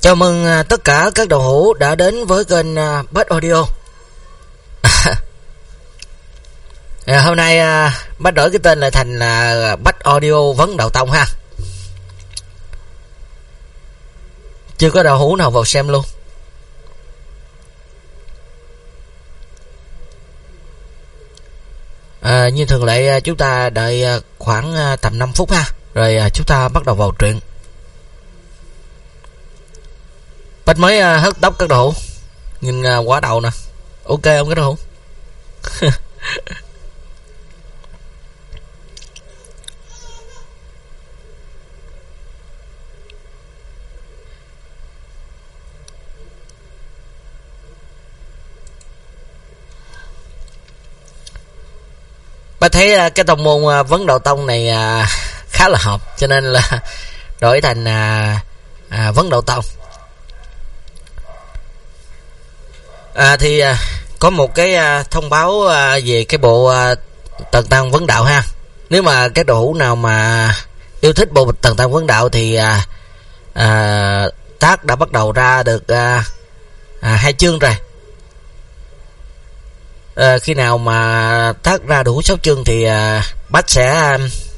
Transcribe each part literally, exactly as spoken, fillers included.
Chào mừng tất cả các đầu hữu đã đến với kênh Bách Audio. à, Hôm nay Bách đổi cái tên lại thành Bách Audio Vấn Đạo Tông ha. Chưa có đầu hữu nào vào xem luôn. à, Như thường lệ chúng ta đợi khoảng tầm năm phút ha, rồi chúng ta bắt đầu vào truyện. Bách mới uh, hớt tóc các đồ, nhìn uh, quả đầu nè. Ok không các đồ? Bách thấy uh, cái tông môn uh, Vấn Đạo Tông này uh, khá là hợp, cho nên là đổi thành uh, uh, Vấn Đạo Tông. À, thì à, có một cái à, thông báo à, về cái bộ à, Tần Tăng Vấn Đạo ha. Nếu mà cái đồ hữu nào mà yêu thích bộ Tần Tăng Vấn Đạo thì à, à, tác đã bắt đầu ra được à, à, hai chương rồi. À, khi nào mà tác ra đủ sáu chương thì à, Bách sẽ à,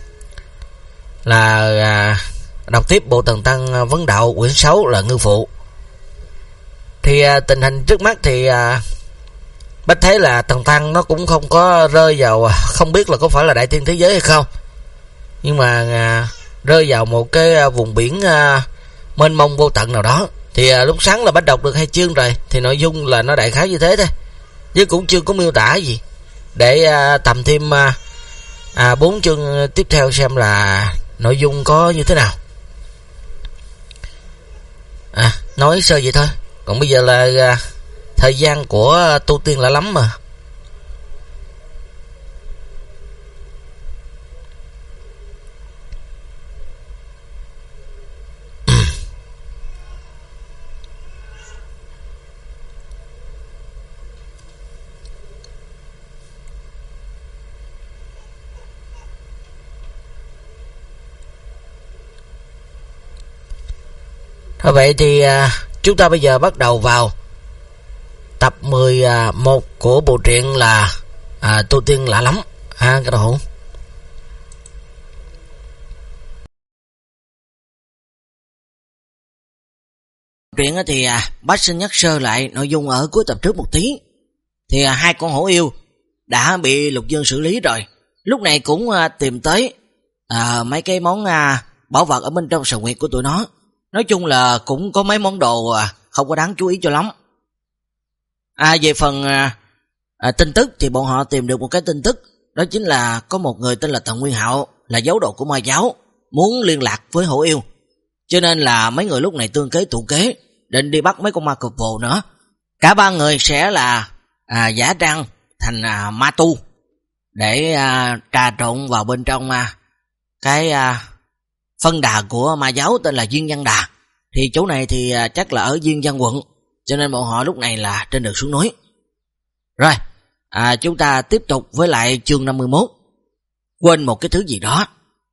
là à, đọc tiếp bộ Tần Tăng Vấn Đạo quyển sáu là Ngư Phụ. Thì à, tình hình trước mắt thì à, Bách thấy là Tần Tăng nó cũng không có rơi vào, không biết là có phải là đại thiên thế giới hay không, nhưng mà à, rơi vào một cái à, vùng biển à, mênh mông vô tận nào đó. Thì à, lúc sáng là Bách đọc được hai chương rồi, thì nội dung là nó đại khái như thế thôi, chứ cũng chưa có miêu tả gì. Để à, tầm thêm à, à, bốn chương tiếp theo xem là nội dung có như thế nào. À, nói sơ vậy thôi. Còn bây giờ là à, thời gian của tu tiên lạ lắm mà. Thôi vậy thì à, chúng ta bây giờ bắt đầu vào tập mười một của bộ truyện là à, tu tiên lạ lắm ha các đồ. Truyện thì à, bác xin nhắc sơ lại nội dung ở cuối tập trước một tí. Thì à, hai con hổ yêu đã bị Lục Dương xử lý rồi. Lúc này cũng à, tìm tới à, mấy cái món à, bảo vật ở bên trong sào nguyệt của tụi nó. Nói chung là cũng có mấy món đồ à, không có đáng chú ý cho lắm. À, về phần à, à, tin tức thì bọn họ tìm được một cái tin tức, đó chính là có một người tên là Tần Nguyên Hạo, là giáo đồ của Ma giáo, muốn liên lạc với hổ yêu. Cho nên là mấy người lúc này tương kế tụ kế, định đi bắt mấy con ma cực vụ nữa. Cả ba người sẽ là à, giả trang thành à, ma tu để à, trà trộn vào bên trong à, cái à, phân đà của ma giáo tên là Duyên Văn Đà. Thì chỗ này thì à, chắc là ở Duyên Văn quận, cho nên bọn họ lúc này là trên đường xuống núi. Rồi, à, chúng ta tiếp tục với lại chương năm mươi mốt. Quên một cái thứ gì đó.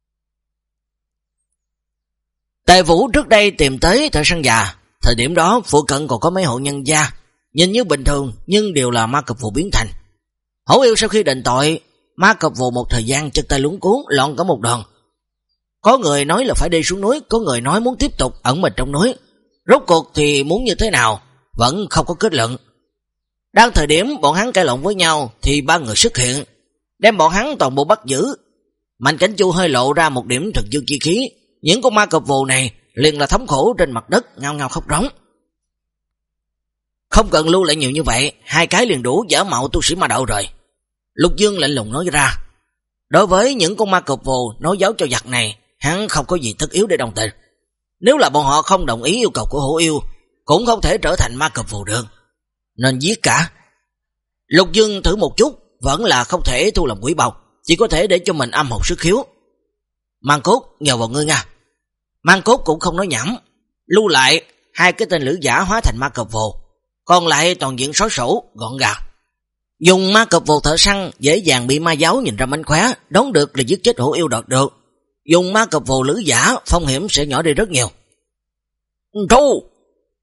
Tề Vũ trước đây tìm tới thợ săn già. Thời điểm đó phụ cận còn có mấy hộ nhân gia, nhìn như bình thường nhưng đều là ma cực vụ biến thành. Hổ yêu sau khi đền tội, ma cực vụ một thời gian chân tay luống cuốn, loạn cả một đoàn. Có người nói là phải đi xuống núi, có người nói muốn tiếp tục ẩn mình trong núi. Rốt cuộc thì muốn như thế nào vẫn không có kết luận. Đang thời điểm bọn hắn cãi lộn với nhau thì ba người xuất hiện, đem bọn hắn toàn bộ bắt giữ. Mạnh Cảnh Chu hơi lộ ra một điểm thần dương chi khí. Những con ma cọp vồ này liền là thống khổ trên mặt đất ngao ngao khóc rống. Không cần lưu lại nhiều như vậy, hai cái liền đủ giả mạo tu sĩ ma đạo rồi. Lục Dương lạnh lùng nói ra. Đối với những con ma cọp vồ nói giáo cho giặc này, hắn không có gì tất yếu để đồng tình. Nếu là bọn họ không đồng ý yêu cầu của hổ yêu, cũng không thể trở thành ma cọp vồ được, nên giết cả. Lục Dương thử một chút, vẫn là không thể thu làm quỷ bọc, chỉ có thể để cho mình âm hồn sức khiếu. Mang Cốt nhờ vào ngươi nha. Mang Cốt cũng không nói nhảm, lưu lại hai cái tên lữ giả hóa thành ma cọp vồ, còn lại toàn diện xóa sổ gọn gàng. Dùng ma cọp vồ thợ săn dễ dàng bị ma giáo nhìn ra mánh khóe, đoán được là giết chết hổ yêu đoạt được. Dùng ma cọp vồ lữ giả phong hiểm sẽ nhỏ đi rất nhiều. Thu,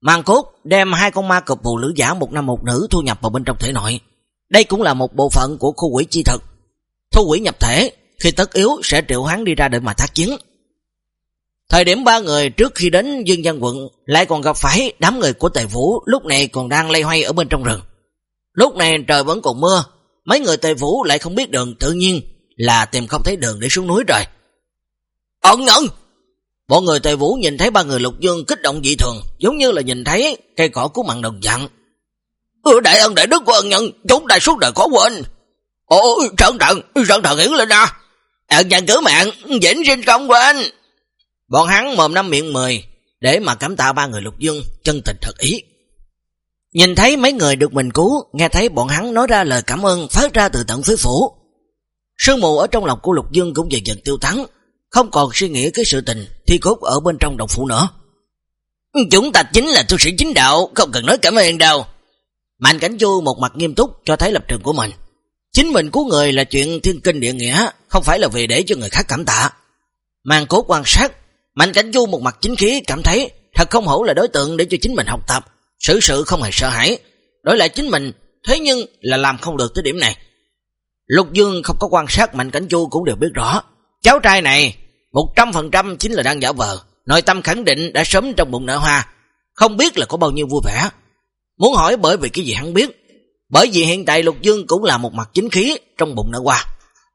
Màn Cốt đem hai con ma cọp bù lữ giả một nam một nữ thu nhập vào bên trong thể nội. Đây cũng là một bộ phận của khu quỷ chi thực. Thu quỷ nhập thể, khi tất yếu sẽ triệu hắn đi ra để mà tác chiến. Thời điểm ba người trước khi đến Dương Giang quận lại còn gặp phải đám người của Tề Vũ lúc này còn đang lây hoay ở bên trong rừng. Lúc này trời vẫn còn mưa, mấy người Tề Vũ lại không biết đường, tự nhiên là tìm không thấy đường để xuống núi rồi. Ẩn nhận! Bọn người Tề Vũ nhìn thấy ba người Lục Dương kích động dị thường, giống như là nhìn thấy cây cỏ của mặn đồng dạng. Ừ, đại ân đại đức của ân nhận, chúng ta suốt đời khó quên. Ồ, Sơn Thần, Sơn Thần hiển lên à. Ân nhận cứu mạng, vĩnh sinh không quên. Bọn hắn mồm năm miệng mười để mà cảm tạ ba người Lục Dương chân tình thật ý. Nhìn thấy mấy người được mình cứu, nghe thấy bọn hắn nói ra lời cảm ơn phát ra từ tận phía phủ. Sương mù ở trong lòng của Lục Dương cũng dần dần tiêu tán, không còn suy nghĩ cái sự tình thi cốt ở bên trong đồng phủ nữa. Chúng ta chính là tu sĩ chính đạo, không cần nói cảm ơn đâu. Mạnh Cảnh Chu một mặt nghiêm túc cho thấy lập trường của mình. Chính mình cứu người là chuyện thiên kinh địa nghĩa, không phải là vì để cho người khác cảm tạ. Màn Cốt quan sát, Mạnh Cảnh Chu một mặt chính khí cảm thấy thật không hổ là đối tượng để cho chính mình học tập, xử sự không hề sợ hãi. Đổi lại chính mình, thế nhưng là làm không được tới điểm này. Lục Dương không có quan sát, Mạnh Cảnh Chu cũng đều biết rõ. Cháu trai này một trăm phần trăm chính là đang giả vờ, nội tâm khẳng định đã sớm trong bụng nở hoa, không biết là có bao nhiêu vui vẻ. Muốn hỏi bởi vì cái gì hắn biết, bởi vì hiện tại Lục Dương cũng là một mặt chính khí trong bụng nở hoa.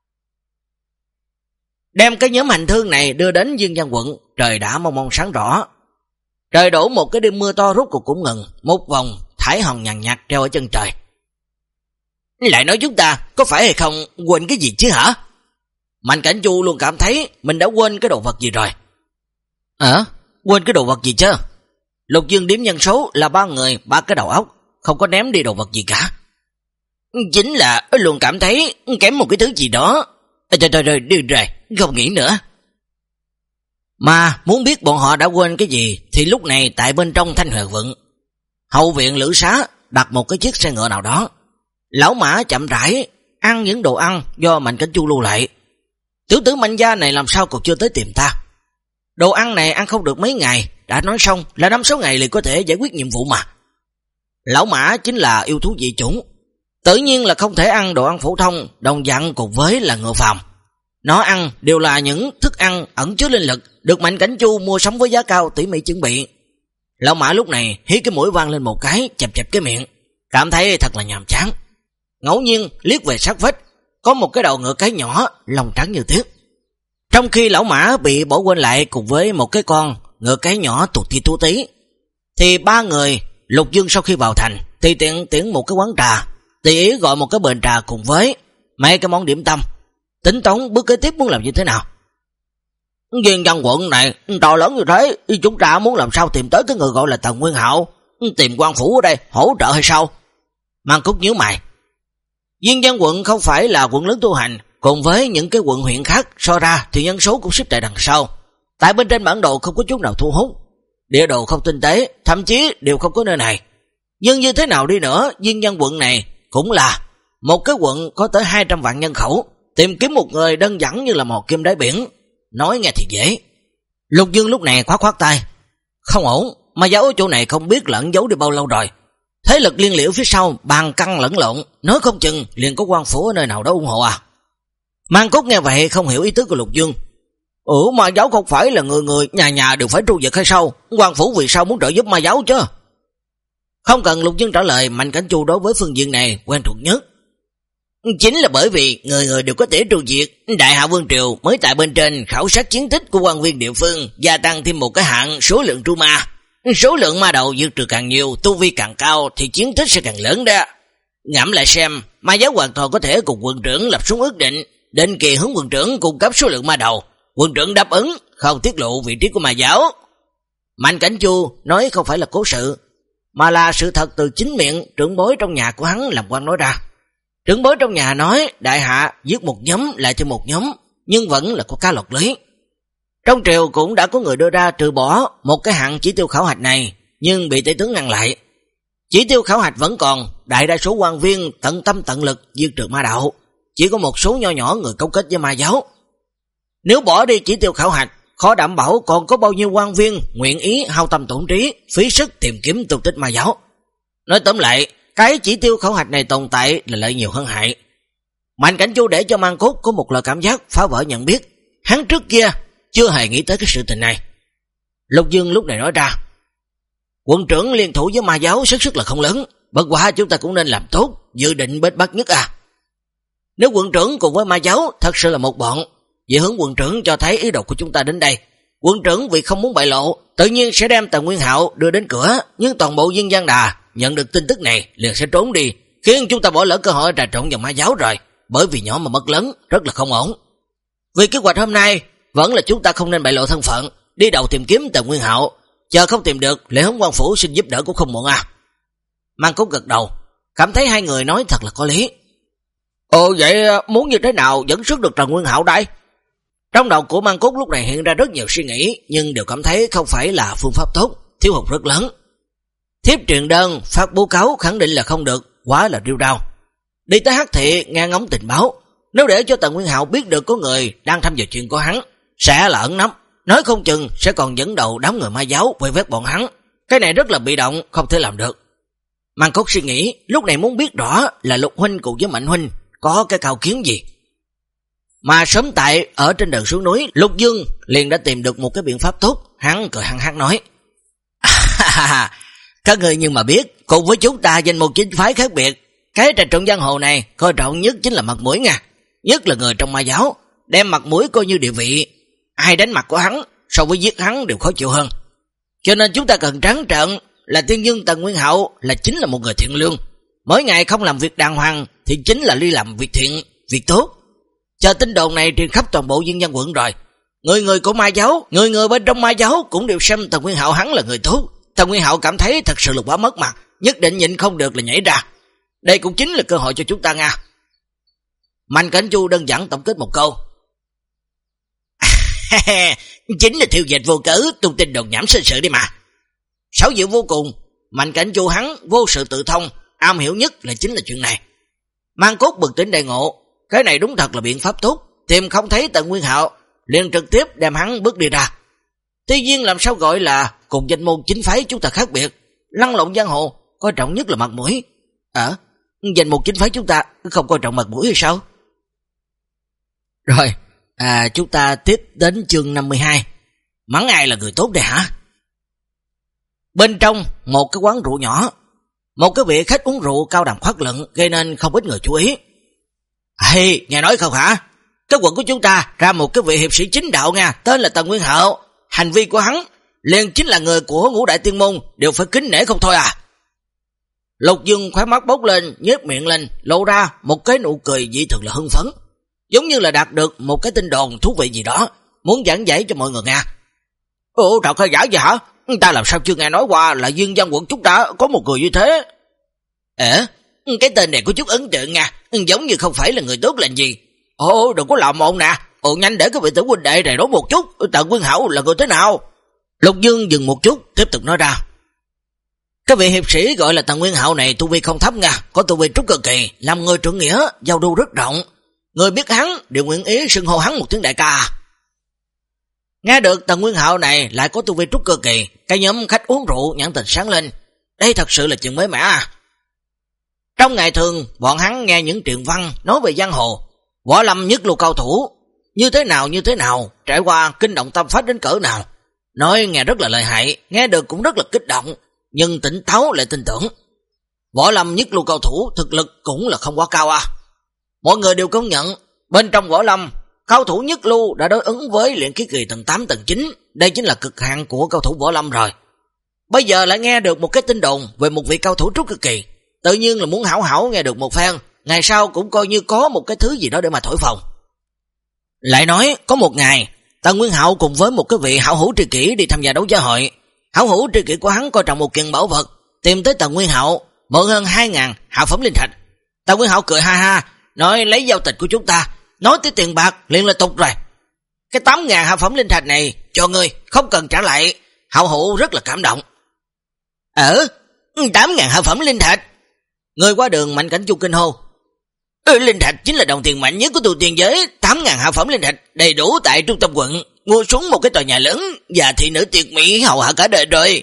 Đem cái nhóm hành thương này đưa đến Dương Giang quận, trời đã mông mông sáng rõ. Trời đổ một cái đêm mưa to rút cuộc cũng ngừng, một vòng thải hồng nhàn nhạt treo ở chân trời. Lại nói chúng ta có phải hay không quên cái gì chứ hả? Mạnh Cảnh Chu luôn cảm thấy mình đã quên cái đồ vật gì rồi. Ờ, quên cái đồ vật gì chứ? Lục Dương điểm nhân số là ba người, ba cái đầu óc, không có ném đi đồ vật gì cả. Chính là luôn cảm thấy kém một cái thứ gì đó. Trời trời trời, được rồi, không nghĩ nữa. Mà muốn biết bọn họ đã quên cái gì thì lúc này tại bên trong Thanh Huyền Vận, hậu viện Lữ Xá đặt một cái chiếc xe ngựa nào đó. Lão Mã chậm rãi ăn những đồ ăn do Mạnh Cảnh Chu lưu lại. Tiểu tử Mạnh gia này làm sao còn chưa tới tìm ta? Đồ ăn này ăn không được mấy ngày, đã nói xong là năm sáu ngày liền có thể giải quyết nhiệm vụ mà. Lão Mã chính là yêu thú dị chủng, tự nhiên là không thể ăn đồ ăn phổ thông, đồng dạng cùng với là ngựa phàm. Nó ăn đều là những thức ăn ẩn chứa linh lực, được Mạnh Cảnh Chu mua sắm với giá cao tỉ mỉ chuẩn bị. Lão Mã lúc này hí cái mũi vang lên một cái, chẹp chẹp cái miệng, cảm thấy thật là nhàm chán. Ngẫu nhiên liếc về sát vách, có một cái đầu ngựa cái nhỏ, lông trắng như tuyết. Trong khi Lão Mã bị bỏ quên lại cùng với một cái con ngựa cái nhỏ tụt ti tú tí, thì ba người Lục Dương sau khi vào thành thì tiện tiễn một cái quán trà, tùy ý gọi một cái bền trà cùng với mấy cái món điểm tâm, tính toán bước kế tiếp muốn làm như thế nào. Dương Giang quận này to lớn như thế, chúng ta muốn làm sao tìm tới cái người gọi là Tần Nguyên Hạo, tìm quan phủ ở đây hỗ trợ hay sao? Mang Cúc nhíu mày. Dương Giang quận không phải là quận lớn tu hành, cùng với những cái quận huyện khác so ra thì nhân số cũng xếp tại đằng sau. Tại bên trên bản đồ không có chút nào thu hút, địa đồ không tinh tế, thậm chí đều không có nơi này. Nhưng như thế nào đi nữa, Dương Giang quận này cũng là một cái quận có tới hai trăm vạn nhân khẩu, tìm kiếm một người đơn giản như là mò kim đáy biển, nói nghe thì dễ. Lục Dương lúc này khoát khoát tay, không ổn, mà giáo ở chỗ này không biết lẫn giấu đi bao lâu rồi. Thế lực liên liễu phía sau bàn căng lẫn lộn, nói không chừng liền có quan phủ ở nơi nào đó ủng hộ à. Mang Cốt nghe vậy không hiểu ý tứ của Lục Dương. Ủa, ma giáo không phải là người người nhà nhà đều phải tru vực hay sao? Quan phủ vì sao muốn trợ giúp ma giáo chứ? Không cần Lục Dương trả lời, Mạnh Cảnh Chu đối với phương diện này quen thuộc nhất. Chính là bởi vì người người đều có thể tru diệt, Đại Hạ Vương Triều mới tại bên trên khảo sát chiến tích của quan viên địa phương, gia tăng thêm một cái hạng số lượng tru ma. Số lượng ma đầu diệt trừ càng nhiều, tu vi càng cao thì chiến tích sẽ càng lớn đó. Ngẫm lại xem, ma giáo hoàn toàn có thể cùng quận trưởng lập xuống ước định, định kỳ hướng quận trưởng cung cấp số lượng ma đầu. Quận trưởng đáp ứng, không tiết lộ vị trí của ma giáo. Mạnh Cảnh Chu nói không phải là cố sự, mà là sự thật từ chính miệng trưởng bối trong nhà của hắn làm quan nói ra. Trưởng bối trong nhà nói Đại Hạ giết một nhóm lại thêm một nhóm, nhưng vẫn là có cá lọt lưới. Trong triều cũng đã có người đưa ra trừ bỏ một cái hạng chỉ tiêu khảo hạch này, nhưng bị tể tướng ngăn lại. Chỉ tiêu khảo hạch vẫn còn, đại đa số quan viên tận tâm tận lực diệt trừ ma đạo, chỉ có một số nho nhỏ người cấu kết với ma giáo. Nếu bỏ đi chỉ tiêu khảo hạch, khó đảm bảo còn có bao nhiêu quan viên nguyện ý hao tâm tổn trí, phí sức tìm kiếm tung tích ma giáo. Nói tóm lại, cái chỉ tiêu khảo hạch này tồn tại là lợi nhiều hơn hại. Mạnh Cảnh Chu để cho Mang Cốt có một loại cảm giác phá vỡ nhận biết. Hắn trước kia chưa hề nghĩ tới cái sự tình này. Lục Dương lúc này nói ra, quận trưởng liên thủ với ma giáo sức sức là không lớn, bất quá chúng ta cũng nên làm tốt, dự định bết bắt nhất à. Nếu quận trưởng cùng với ma giáo thật sự là một bọn, vậy hướng quận trưởng cho thấy ý đồ của chúng ta đến đây. Quận trưởng vì không muốn bại lộ, tự nhiên sẽ đem Tần Nguyên Hạo đưa đến cửa, nhưng toàn bộ dân gian đà nhận được tin tức này liền sẽ trốn đi, khiến chúng ta bỏ lỡ cơ hội trà trộn vào ma giáo rồi, bởi vì nhỏ mà mất lớn rất là không ổn. Vì kế hoạch hôm nay vẫn là chúng ta không nên bại lộ thân phận, đi đầu tìm kiếm Tần Nguyên Hạo, chờ không tìm được Lệ Hướng Quan phủ xin giúp đỡ cũng không muộn à. Mang Cốt gật đầu, cảm thấy hai người nói thật là có lý. Ồ vậy muốn như thế nào dẫn xuất được Tần Nguyên Hạo đây? Trong đầu của Mang Cốt lúc này hiện ra rất nhiều suy nghĩ, nhưng đều cảm thấy không phải là phương pháp tốt, thiếu hụt rất lớn. Thiếp truyền đơn, phát bố cáo khẳng định là không được, quá là riêu rao. Đi tới Hắc Thị nghe ngóng tình báo, nếu để cho Tần Nguyên Hạo biết được có người đang thăm dò chuyện của hắn, sẽ là ẩn nấp, nói không chừng sẽ còn dẫn đầu đám người ma giáo quay vét bọn hắn. Cái này rất là bị động, không thể làm được. Mang Cốt suy nghĩ, lúc này muốn biết rõ là Lục huynh cùng với Mạnh huynh có cái cao kiến gì. Mà sớm tại ở trên đường xuống núi, Lục Dương liền đã tìm được một cái biện pháp tốt. Hắn cười hăng hăng nói, các người nhưng mà biết, cùng với chúng ta danh một chính phái khác biệt, cái trà trộn giang hồ này coi trọng nhất chính là mặt mũi nha. Nhất là người trong ma giáo, đem mặt mũi coi như địa vị, ai đánh mặt của hắn so với giết hắn đều khó chịu hơn. Cho nên chúng ta cần trắng trợn là tiên nhân Tần Nguyên Hạo là chính là một người thiện lương, mỗi ngày không làm việc đàng hoàng thì chính là đi làm việc thiện, việc tốt. Chờ tin đồn này truyền khắp toàn bộ dân gian quận rồi, người người của ma giáo, người người bên trong ma giáo cũng đều xem Tần Nguyên Hạo hắn là người tốt. Tần Nguyên Hạo cảm thấy thật sự là quá mất mặt, nhất định nhịn không được là nhảy ra. Đây cũng chính là cơ hội cho chúng ta nha. Mạnh Cảnh Chu đơn giản tổng kết một câu, chính là thiêu dệt vô cớ tung tin đồn nhảm sự sự đi mà. Xảo diệu vô cùng, Mạnh Cảnh Chu hắn vô sự tự thông, am hiểu nhất là chính là chuyện này. Mang Cốt bừng tỉnh đại ngộ, cái này đúng thật là biện pháp tốt, tìm không thấy Tần Nguyên Hạo liền trực tiếp đem hắn bước đi ra. Tuy nhiên làm sao gọi là cùng danh môn chính phái chúng ta khác biệt, lăn lộn giang hồ coi trọng nhất là mặt mũi. Ờ, danh môn chính phái chúng ta không coi trọng mặt mũi hay sao? Rồi, à, chúng ta tiếp đến chương năm mươi hai. Mắng ai là người tốt đây hả? Bên trong một cái quán rượu nhỏ, một cái vị khách uống rượu cao đẳng khoát luận gây nên không ít người chú ý. Hey, nghe nói không hả? Cái quận của chúng ta ra một cái vị hiệp sĩ chính đạo nha, tên là Tần Nguyên Hạo. Hành vi của hắn liền chính là người của ngũ đại tiên môn, đều phải kính nể không thôi à. Lục Dương khóe mắt bốc lên, nhếch miệng lên, lộ ra một cái nụ cười dị thường là hưng phấn, giống như là đạt được một cái tin đồn thú vị gì đó, muốn giảng giải cho mọi người nghe. Ồ, thật hay giả vậy hả? Ta làm sao chưa nghe nói qua là dân dân quận chúng ta có một người như thế. Ế, cái tên này có chút ấn tượng nha, giống như không phải là người tốt lành gì. Ồ, đừng có làm mộng nè. Ồ, nhanh để cái vị tử huynh đệ này nói một chút, Tần Nguyên Hạo là người thế nào? Lục Dương dừng một chút, tiếp tục nói ra. Cái vị hiệp sĩ gọi là Tần Nguyên Hạo này tu vi không thấp nha, có tu vi trúc cơ kỳ, làm người trưởng nghĩa, giao du rất rộng. Người biết hắn đều nguyện ý xưng hô hắn một tiếng đại ca. Nghe được Tần Nguyên Hạo này lại có tu vi trúc cơ kỳ, cái nhóm khách uống rượu nhãn tình sáng lên. Đây thật sự là chuyện mới mẻ à. Trong ngày thường, bọn hắn nghe những truyện văn nói về giang hồ, võ lâm nhất lưu cao thủ, như thế nào như thế nào, trải qua kinh động tâm phách đến cỡ nào. Nói nghe rất là lợi hại, nghe được cũng rất là kích động, nhưng tỉnh táo lại tin tưởng. Võ lâm nhất lưu cao thủ thực lực cũng là không quá cao à. Mọi người đều công nhận, bên trong võ lâm, cao thủ nhất lưu đã đối ứng với luyện khí kỳ tầng tám tầng chín, đây chính là cực hạn của cao thủ võ lâm rồi. Bây giờ lại nghe được một cái tin đồn về một vị cao thủ trúc cơ kỳ, tự nhiên là muốn hảo hảo nghe được một phen, ngày sau cũng coi như có một cái thứ gì đó để mà thổi phồng. Lại nói, có một ngày, Tần Nguyên Hạo cùng với một cái vị hảo hữu tri kỷ đi tham gia đấu giá hội. Hảo hữu tri kỷ của hắn coi trọng một kiện bảo vật, tìm tới Tần Nguyên Hạo, mượn hơn hai ngàn hào phẩm linh thạch. Tần Nguyên Hạo cười ha ha, nói lấy giao tịch của chúng ta, nói tới tiền bạc liền là tục rồi. Cái tám ngàn hào phẩm linh thạch này cho ngươi, không cần trả lại. Hảo hữu rất là cảm động. Ờ, tám ngàn hào phẩm linh thạch. Người qua đường Mạnh Cảnh Chu kinh hô. Ừ, linh thạch chính là đồng tiền mạnh nhất của tu tiên giới, tám ngàn hào phẩm linh thạch đầy đủ tại trung tâm quận, mua xuống một cái tòa nhà lớn và thị nữ tuyệt mỹ hầu hạ cả đời rồi.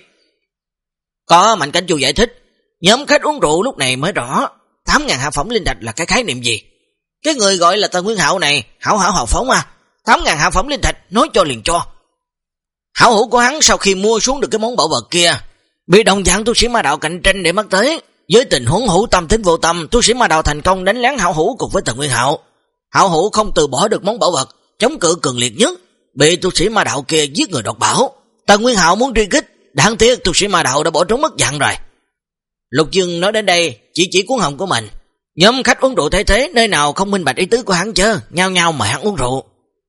Có Mạnh Cảnh Chu giải thích, nhóm khách uống rượu lúc này mới rõ tám ngàn hạ phẩm linh thạch là cái khái niệm gì. Cái người gọi là Tần Nguyên Hạo này hảo hảo hào phóng à, tám ngàn hạ phẩm linh thạch nói cho liền cho. Hảo hữu của hắn sau khi mua xuống được cái món bảo vật kia, bị đồng dạng tu sĩ ma đạo cạnh tranh để mắt tới. Với tình huống hữu tâm tính vô tâm, tu sĩ ma đạo thành công đánh lén hảo hữu cùng với Tần Nguyên Hạo. Hảo hữu không từ bỏ được món bảo vật, chống cự cường liệt nhất, bị tu sĩ ma đạo kia giết người đoạt bảo. Tần Nguyên Hạo muốn truy kích, đáng tiếc tu sĩ ma đạo đã bỏ trốn mất dạng rồi. Lục Dương nói đến đây chỉ chỉ cuốn họng của mình. Nhóm khách uống rượu thấy thế, nơi nào không minh bạch ý tứ của hắn chứ, nhao nhao mời hắn uống rượu.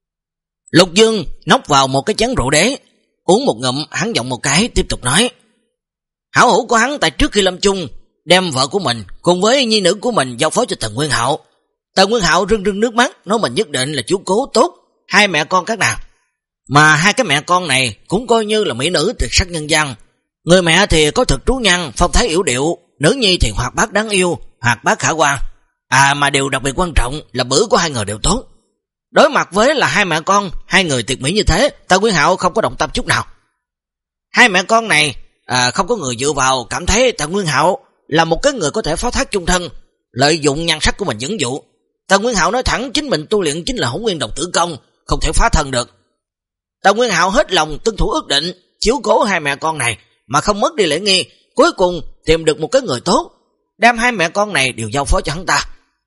Lục Dương nốc vào một cái chén rượu đế, uống một ngụm, hắn giọng một cái tiếp tục nói. Hảo hữu của hắn tại trước khi lâm chung đem vợ của mình cùng với nhi nữ của mình giao phó cho Tần Nguyên Hạo. Tần Nguyên Hạo rưng rưng nước mắt, nói mình nhất định là chiếu cố tốt hai mẹ con các nàng. Mà hai cái mẹ con này cũng coi như là mỹ nữ tuyệt sắc nhân gian. Người mẹ thì có thực trú nhân, phong thái yểu điệu, nữ nhi thì hoạt bát đáng yêu, hoạt bát khả quan. À mà điều đặc biệt quan trọng là bữa của hai người đều tốt. Đối mặt với là hai mẹ con, hai người tuyệt mỹ như thế, Tần Nguyên Hạo không có động tâm chút nào. Hai mẹ con này à, không có người dựa vào, cảm thấy Tần Nguyên Hạo là một cái người có thể phó thác chung thân, lợi dụng nhan sắc của mình dẫn dụ. Tần Nguyên Hạo nói thẳng chính mình tu luyện chính là Hỗn Nguyên Đồng Tử Công, không thể phá thân được. Tần Nguyên Hạo hết lòng tuân thủ ước định, chiếu cố hai mẹ con này mà không mất đi lễ nghi, cuối cùng tìm được một cái người tốt, đem hai mẹ con này đều giao phó cho hắn ta.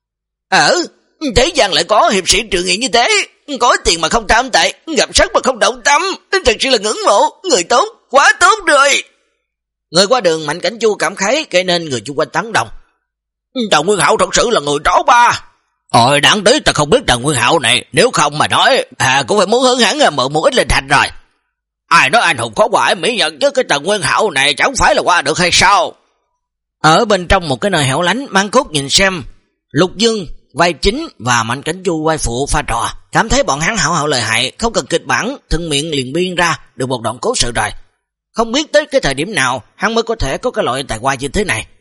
Ở thế gian lại có hiệp sĩ trượng nghĩa như thế, có tiền mà không tham tài, gặp sắc mà không động tâm, thật sự là ngưỡng mộ, người tốt, quá tốt rồi. Người qua đường Mạnh Cảnh Chu cảm khái, gây nên người chung quanh tán đồng. Tần Nguyên Hạo thật sự là người tró ba. Ôi đáng tiếc ta không biết Tần Nguyên Hạo này, nếu không mà nói à cũng phải muốn hướng hắn mượn một ít linh thạch rồi. Ai nói anh hùng có quả mỹ nhân chứ cái Tần Nguyên Hạo này chẳng phải là qua được hay sao? Ở bên trong một cái nơi hẻo lánh, Mang Cốt nhìn xem Lục Dương vai chính và Mạnh Cảnh Chu vai phụ pha trò, cảm thấy bọn hắn hảo hảo lợi hại, không cần kịch bản, thân miệng liền biên ra được một đoạn cố sự rồi. Không biết tới cái thời điểm nào hắn mới có thể có cái loại tài hoa như thế này.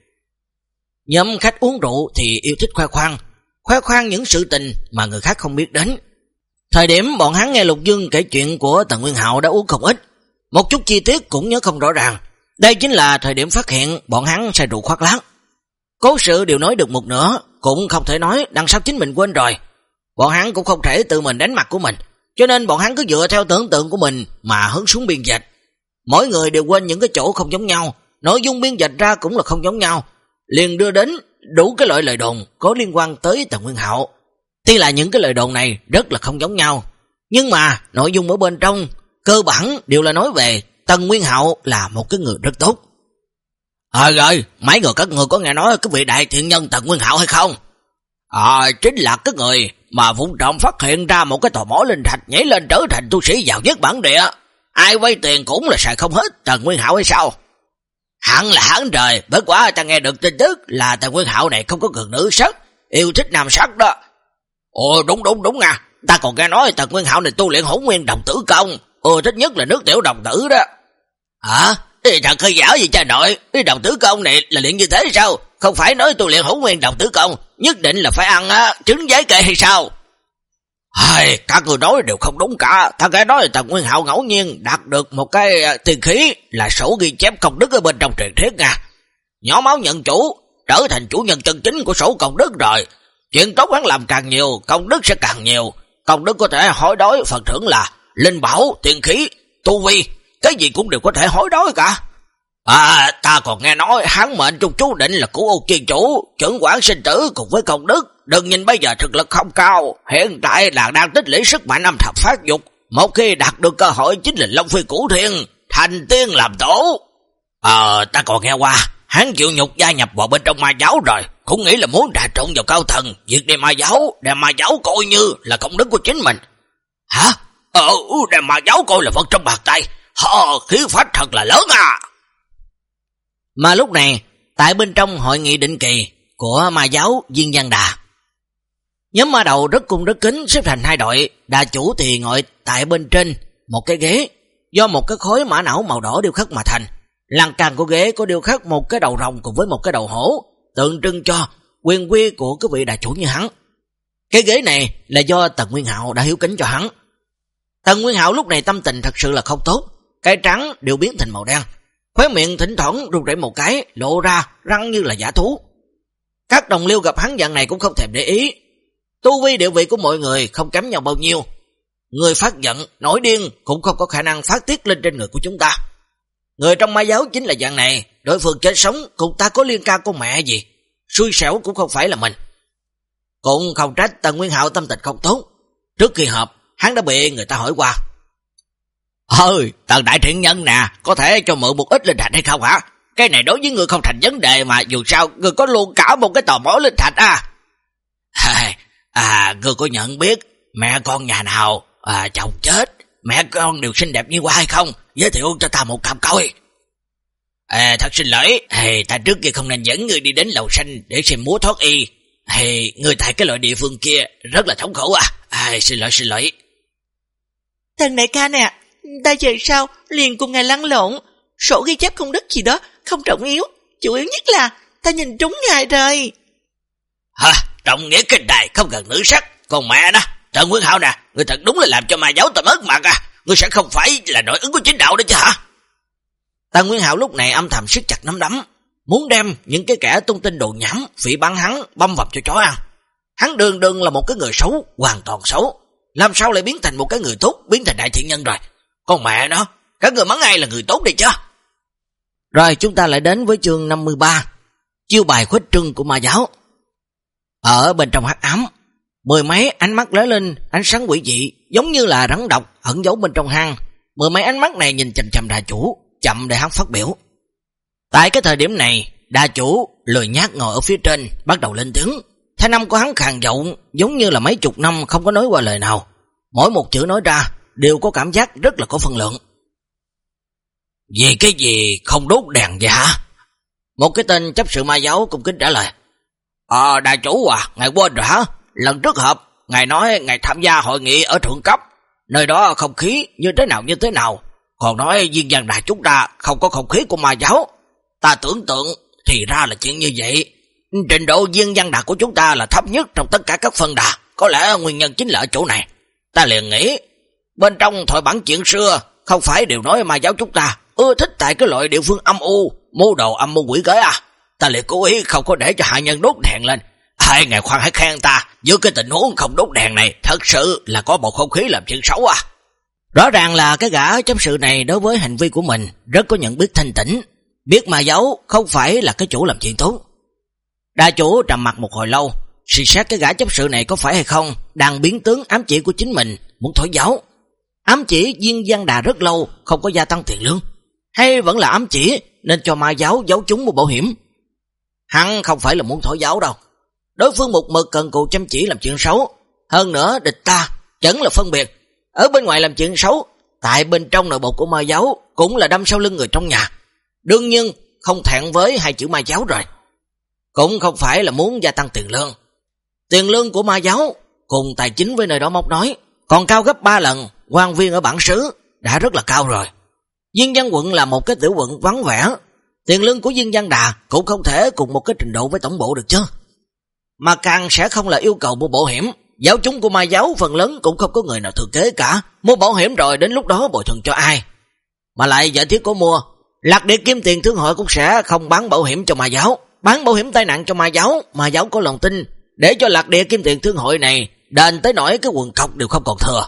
Nhóm khách uống rượu thì yêu thích khoe khoang, khoe khoang những sự tình mà người khác không biết đến. Thời điểm bọn hắn nghe Lục Dương kể chuyện của Tần Nguyên Hạo đã uống không ít, một chút chi tiết cũng nhớ không rõ ràng. Đây chính là thời điểm phát hiện bọn hắn say rượu khoác lác. Cố sự đều nói được một nửa, cũng không thể nói đằng sau chính mình quên rồi. Bọn hắn cũng không thể tự mình đánh mặt của mình, cho nên bọn hắn cứ dựa theo tưởng tượng của mình mà hướng xuống biên dịch. Mỗi người đều quên những cái chỗ không giống nhau, nội dung biên dịch ra cũng là không giống nhau, liền đưa đến đủ cái loại lời đồn có liên quan tới Tần Nguyên Hạo. Tuy là những cái lời đồn này rất là không giống nhau, nhưng mà nội dung ở bên trong cơ bản đều là nói về Tần Nguyên Hạo là một cái người rất tốt. À rồi, mấy người các người có nghe nói cái vị đại thiện nhân Tần Nguyên Hạo hay không? À, chính là cái người mà vụng trộm phát hiện ra một cái tòa mỏ linh thạch nhảy lên trở thành tu sĩ giàu nhất bản địa. Ai vay tiền cũng là xài không hết Tần Nguyên Hạo hay sao? Hẳn là hắn trời, bởi quả ta nghe được tin tức là Tần Nguyên Hạo này không có gần nữ sắc, yêu thích nam sắc đó. Ồ đúng đúng đúng nha, ta còn nghe nói Tần Nguyên Hạo này tu luyện Hỗn Nguyên Đồng Tử Công, ồ thích nhất là nước tiểu đồng tử đó. Hả? Ý thật hơi giả gì cha nội, cái đồng tử công này là luyện như thế sao? Không phải nói tu luyện Hỗn Nguyên Đồng Tử Công nhất định là phải ăn á, trứng giấy kệ hay sao? Hay, các người nói đều không đúng cả. Ta nghe nói Tần Nguyên Hạo ngẫu nhiên đạt được một cái tiền khí là sổ ghi chép công đức ở bên trong truyền thuyết nha. Nhỏ máu nhận chủ, trở thành chủ nhân chân chính của sổ công đức rồi. Chuyện tốt hắn làm càng nhiều, công đức sẽ càng nhiều. Công đức có thể hối đối, phần thưởng là linh bảo, tiền khí, tu vi, cái gì cũng đều có thể hối đối cả. À, ta còn nghe nói hắn mệnh trung chú định là của Âu Chiên Chủ, chuẩn quản sinh tử cùng với công đức. Đừng nhìn bây giờ thực lực không cao, hiện tại là đang tích lũy sức mạnh âm thầm phát dục. Một khi đạt được cơ hội chính là Long Phi Cửu Thiên, thành tiên làm tổ. Ờ, ta còn nghe qua, hắn chịu nhục gia nhập vào bên trong ma giáo rồi, cũng nghĩ là muốn trà trộn vào cao thần, việc đem ma giáo, đem ma giáo coi như là công đức của chính mình. Hả? Ờ, đem ma giáo coi là vật trong bàn tay, họ khí phách thật là lớn à. Mà lúc này, tại bên trong hội nghị định kỳ của ma giáo Viên Văn Đà, nhóm ma đầu rất cung rất kính xếp thành hai đội, đà chủ thì ngồi tại bên trên một cái ghế do một cái khối mã não màu đỏ điêu khắc mà thành. Lan can của ghế có điêu khắc một cái đầu rồng cùng với một cái đầu hổ, tượng trưng cho quyền quy của cái vị đà chủ như hắn. Cái ghế này là do Tần Nguyên Hạo đã hiếu kính cho hắn. Tần Nguyên Hạo lúc này tâm tình thật sự là không tốt, cái trắng đều biến thành màu đen, khóe miệng thỉnh thoảng run rẩy một cái, lộ ra răng như là dã thú. Các đồng liêu gặp hắn dạng này cũng không thèm để ý, tu vi địa vị của mọi người không kém nhau bao nhiêu. Người phát giận, nổi điên cũng không có khả năng phát tiết lên trên người của chúng ta. Người trong ma giáo chính là dạng này, đối phương chết sống cùng ta có liên can con mẹ gì, xui xẻo cũng không phải là mình. Cũng không trách Tần Nguyên Hạo tâm tình không tốt. Trước khi họp, hắn đã bị người ta hỏi qua. Ơi, Tần đại thiện nhân nè, có thể cho mượn một ít linh thạch hay không hả? Cái này đối với người không thành vấn đề mà, dù sao người có luôn cả một cái tò mỏ linh thạch à. À, à người có nhận biết mẹ con nhà nào à, chồng chết, mẹ con đều xinh đẹp như hoa hay không? Giới thiệu cho ta một cặp coi. À, thật xin lỗi, hey, ta trước kia không nên dẫn người đi đến lầu xanh để xem múa thoát y. Hey, người tại cái loại địa phương kia rất là thống khổ à. À, xin lỗi, xin lỗi. Tần đại ca nè, ta về sau liền cùng ngài lăn lộn, sổ ghi chép công đức gì đó không trọng yếu, chủ yếu nhất là ta nhìn trúng ngài rồi. Hả? Trọng nghĩa kinh đài không cần nữ sắc, còn mẹ đó, Tần Nguyên Hạo nè, người thật đúng là làm cho ma giáo ta mất mặt à, người sẽ không phải là nội ứng của chính đạo đó chứ hả? Tần Nguyên Hạo lúc này âm thầm siết chặt nắm đấm, muốn đem những cái kẻ tung tin đồ nhảm, phỉ bắn hắn, băm vằm cho chó ăn. Hắn đường đường là một cái người xấu, hoàn toàn xấu, làm sao lại biến thành một cái người tốt, biến thành đại thiện nhân rồi. Con mẹ nó, các người mắng ai là người tốt đi chứ. Rồi chúng ta lại đến với chương năm mươi ba, chiêu bài khuếch trương của ma giáo. Ở bên trong hắc ám, mười mấy ánh mắt lóe lên ánh sáng quỷ dị, giống như là rắn độc ẩn giấu bên trong hang. Mười mấy ánh mắt này nhìn chằm chằm đà chủ, chậm để hắn phát biểu. Tại cái thời điểm này, đà chủ lười nhác ngồi ở phía trên, bắt đầu lên tiếng. Thanh âm của hắn khàn giọng, giống như là mấy chục năm không có nói qua lời nào. Mỗi một chữ nói ra đều có cảm giác rất là có phân lượng. Vì cái gì không đốt đèn vậy hả? Một cái tên chấp sự ma giáo cung kính trả lời. Ờ, đại chủ à, ngài quên rồi hả? Lần trước họp, ngài nói ngài tham gia hội nghị ở thượng cấp, nơi đó không khí như thế nào như thế nào, còn nói viên văn đà chúng ta không có không khí của ma giáo. Ta tưởng tượng thì ra là chuyện như vậy. Trình độ viên văn đà của chúng ta là thấp nhất trong tất cả các phân đà, có lẽ nguyên nhân chính là ở chỗ này. Ta liền nghĩ, bên trong thoại bản chuyện xưa, không phải đều nói ma giáo chúng ta ưa thích tại cái loại địa phương âm u, mưu đồ âm mưu quỷ kế à. Ta liền cố ý không có để cho hạ nhân đốt đèn lên. Hai ngày khoan hãy khen ta, giữa cái tình huống không đốt đèn này, thật sự là có một không khí làm chuyện xấu à. Rõ ràng là cái gã chấp sự này đối với hành vi của mình rất có nhận biết thanh tĩnh, biết ma giáo không phải là cái chủ làm chuyện tốt. Đa chủ trầm mặt một hồi lâu, suy xét cái gã chấp sự này có phải hay không đang biến tướng ám chỉ của chính mình muốn thổi giáo. Ám chỉ viên văn đà rất lâu không có gia tăng tiền lương, hay vẫn là ám chỉ nên cho ma giáo giấu chúng một bảo hiểm. Hắn không phải là muốn thổi giáo đâu, đối phương một mực cần cù chăm chỉ làm chuyện xấu. Hơn nữa địch ta chẳng là phân biệt, ở bên ngoài làm chuyện xấu, tại bên trong nội bộ của ma giáo cũng là đâm sau lưng người trong nhà. Đương nhiên không thẹn với hai chữ ma giáo rồi. Cũng không phải là muốn gia tăng tiền lương. Tiền lương của ma giáo cùng tài chính với nơi đó móc nói còn cao gấp ba lần quan viên ở bản xứ, đã rất là cao rồi. Viên Văn quận là một cái tiểu quận vắng vẻ, tiền lương của Viên Văn Đà cũng không thể cùng một cái trình độ với tổng bộ được chứ. Mà càng sẽ không là yêu cầu mua bảo hiểm. Giáo chúng của ma giáo phần lớn cũng không có người nào thừa kế cả, mua bảo hiểm rồi đến lúc đó bồi thường cho ai. Mà lại giả thiết có mua, Lạc Địa Kim Tiền Thương hội cũng sẽ không bán bảo hiểm cho ma giáo, bán bảo hiểm tai nạn cho ma giáo. Ma giáo có lòng tin để cho Lạc Địa Kim Tiền Thương hội này đền tới nỗi cái quần cọc đều không còn thừa.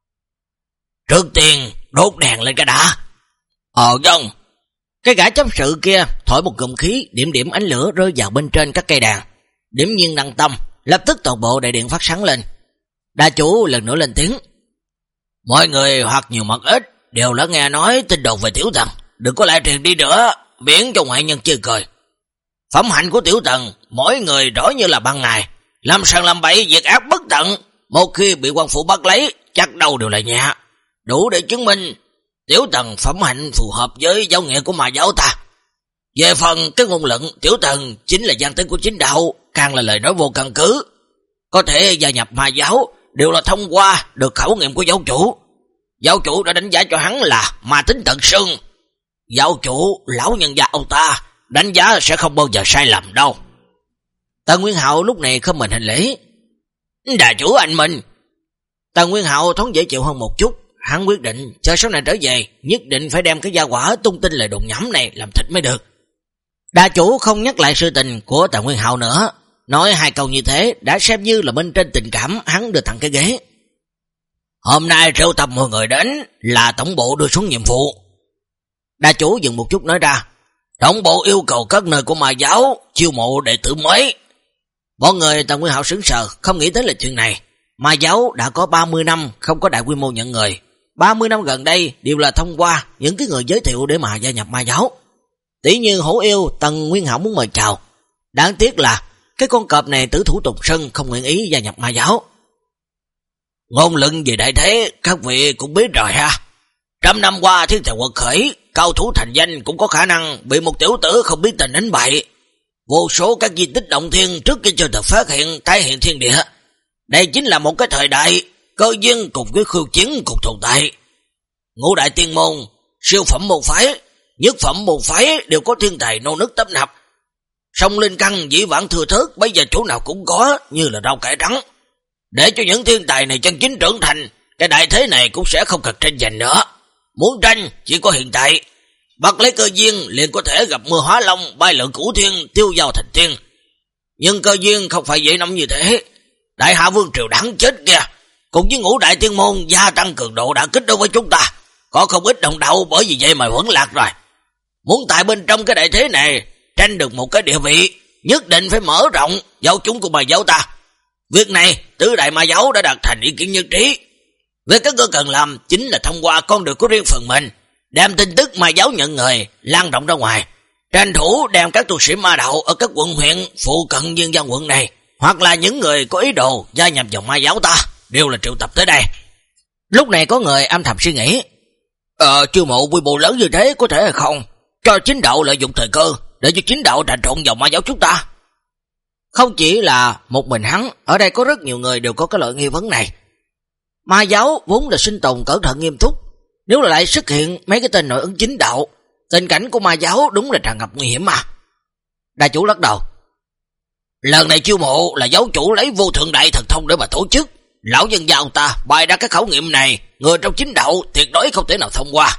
Trước tiên đốt đèn lên cái đã. Ờ vâng. Cái gã chấp sự kia thổi một ngụm khí, điểm điểm ánh lửa rơi vào bên trên các cây đàn. Điểm nhiên năng tâm, lập tức toàn bộ đại điện phát sáng lên. Đa chủ lần nữa lên tiếng. Mọi người hoặc nhiều hoặc ít đều đã nghe nói tin đồn về Tiểu Tần, đừng có lại truyền đi nữa, miễn cho ngoại nhân chê cười. Phẩm hạnh của Tiểu Tần mỗi người rõ như là ban ngày, làm sàng làm bậy việc ác bất tận, một khi bị quan phủ bắt lấy chắc đâu đều là nhẹ, đủ để chứng minh Tiểu Tần phẩm hạnh phù hợp với giáo nghĩa của ma giáo ta. Về phần cái ngôn luận Tiểu Tần chính là gian tế của chính đạo, càng là lời nói vô căn cứ. Có thể gia nhập ma giáo đều là thông qua được khảo nghiệm của giáo chủ. Giáo chủ đã đánh giá cho hắn là ma tính tận xương. Giáo chủ lão nhân gia ông ta đánh giá sẽ không bao giờ sai lầm đâu. Tần Nguyên Hạo lúc này không mình hành lễ. Đà chủ anh Minh. Tần Nguyên Hạo thoáng dễ chịu hơn một chút, hắn quyết định chờ sau này trở về, nhất định phải đem cái gia quả tung tin lời đồn nhảm này làm thịt mới được. Đa chủ không nhắc lại sự tình của Tần Nguyên Hạo nữa, nói hai câu như thế đã xem như là bên trên tình cảm hắn đưa tặng cái ghế. Hôm nay triệu tập mọi người đến là tổng bộ đưa xuống nhiệm vụ. Đa chủ dừng một chút nói ra, tổng bộ yêu cầu các nơi của ma giáo chiêu mộ đệ tử mới. Bọn người Tần Nguyên Hạo sững sờ, không nghĩ tới là chuyện này. Ma giáo đã có ba mươi năm không có đại quy mô nhận người, ba mươi năm gần đây đều là thông qua những cái người giới thiệu để mà gia nhập ma giáo. Tỷ như Hổ Yêu, Tần Nguyên Hạo muốn mời chào. Đáng tiếc là cái con cọp này Tử Thủ Tùng Sơn không nguyện ý gia nhập ma giáo. Ngôn luận về đại thế các vị cũng biết rồi ha. Trăm năm qua thiên thần quật khởi, cao thủ thành danh cũng có khả năng bị một tiểu tử không biết tình đánh bại. Vô số các di tích động thiên trước khi chưa được phát hiện tái hiện thiên địa. Đây chính là một cái thời đại cơ duyên cùng với khiêu chiến cùng tồn tại. Ngũ đại tiên môn, siêu phẩm môn phái, nhất phẩm môn phái đều có thiên tài nô nức tấp nập. Sông linh căn dĩ vãng thừa thớt, bây giờ chỗ nào cũng có như là rau cải trắng. Để cho những thiên tài này chân chính trưởng thành, cái đại thế này cũng sẽ không cần tranh giành nữa. Muốn tranh chỉ có hiện tại, bắt lấy cơ duyên liền có thể gặp mưa hóa long, bay lượn cửu thiên, tiêu dao thành tiên. Nhưng cơ duyên không phải dễ nắm như thế. Đại Hạ Vương Triều đáng chết kìa, cùng với ngũ đại tiên môn gia tăng cường độ đã kích đối với chúng ta, có không ít đồng đạo bởi vì vậy mà vẫn lạc rồi. Muốn tại bên trong cái đại thế này tranh được một cái địa vị, nhất định phải mở rộng giáo chúng của ma giáo ta. Việc này tứ đại ma giáo đã đạt thành ý kiến nhất trí. Việc các ngươi cần làm chính là thông qua con đường của riêng phần mình, đem tin tức ma giáo nhận người lan rộng ra ngoài, tranh thủ đem các tu sĩ ma đạo ở các quận huyện phụ cận nhân dân quận này, hoặc là những người có ý đồ gia nhập vào ma giáo ta đều là triệu tập tới đây. Lúc này có người âm thầm suy nghĩ, Ờ, chiêu mộ quy mô lớn như thế có thể hay không, cho chính đạo lợi dụng thời cơ để cho chính đạo trà trộn vào ma giáo chúng ta. Không chỉ là một mình hắn, ở đây có rất nhiều người đều có cái loại nghi vấn này. Ma giáo vốn là sinh tồn cẩn thận nghiêm túc, nếu là lại xuất hiện mấy cái tên nội ứng chính đạo, tình cảnh của ma giáo đúng là tràn ngập nguy hiểm mà. Đại chủ lắc đầu, lần này chiêu mộ là giáo chủ lấy vô thượng đại thần thông để mà tổ chức. Lão nhân gia ông ta bày ra cái khảo nghiệm này, người trong chính đạo tuyệt đối không thể nào thông qua.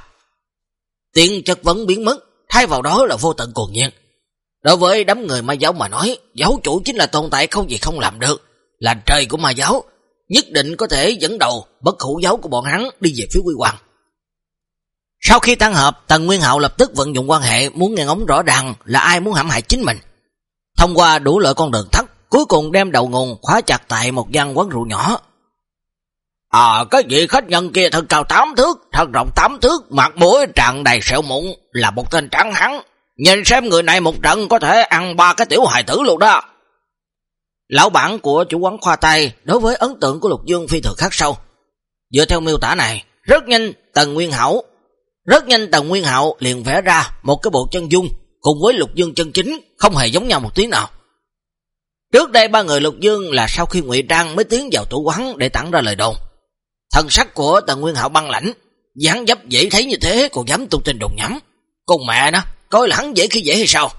Tiếng chất vấn biến mất, thay vào đó là vô tận cuồng nhiệt. Đối với đám người ma giáo mà nói, giáo chủ chính là tồn tại không gì không làm được, là trời của ma giáo, nhất định có thể dẫn đầu bất hủ giáo của bọn hắn đi về phía quy hoàng. Sau khi tan họp, Tần Nguyên Hạo lập tức vận dụng quan hệ muốn nghe ngóng rõ ràng là ai muốn hãm hại chính mình. Thông qua đủ loại con đường tắt, cuối cùng đem đầu nguồn khóa chặt tại một gian quán rượu nhỏ. À, cái vị khách nhân kia thân cao tám thước, thân rộng tám thước, mặt mũi tràn đầy sẹo mụn, là một tên trắng hắn. Nhìn xem người này một trận có thể ăn ba cái tiểu hài tử luôn đó. Lão bản của chủ quán khoa tay đối với ấn tượng của Lục Dương phi thường khắc sâu. Dựa theo miêu tả này, rất nhanh Tần Nguyên Hạo, rất nhanh Tần Nguyên Hạo liền vẽ ra một cái bộ chân dung cùng với Lục Dương chân chính, không hề giống nhau một tí nào. Trước đây ba người Lục Dương là sau khi ngụy trang mới tiến vào tủ quán để tặng ra lời đồn. Thần sắc của Tần Nguyên Hạo băng lãnh, dáng dấp dễ thấy như thế còn dám tung tin đồn nhảm. Con mẹ nó, coi là hắn dễ khi dễ hay sao?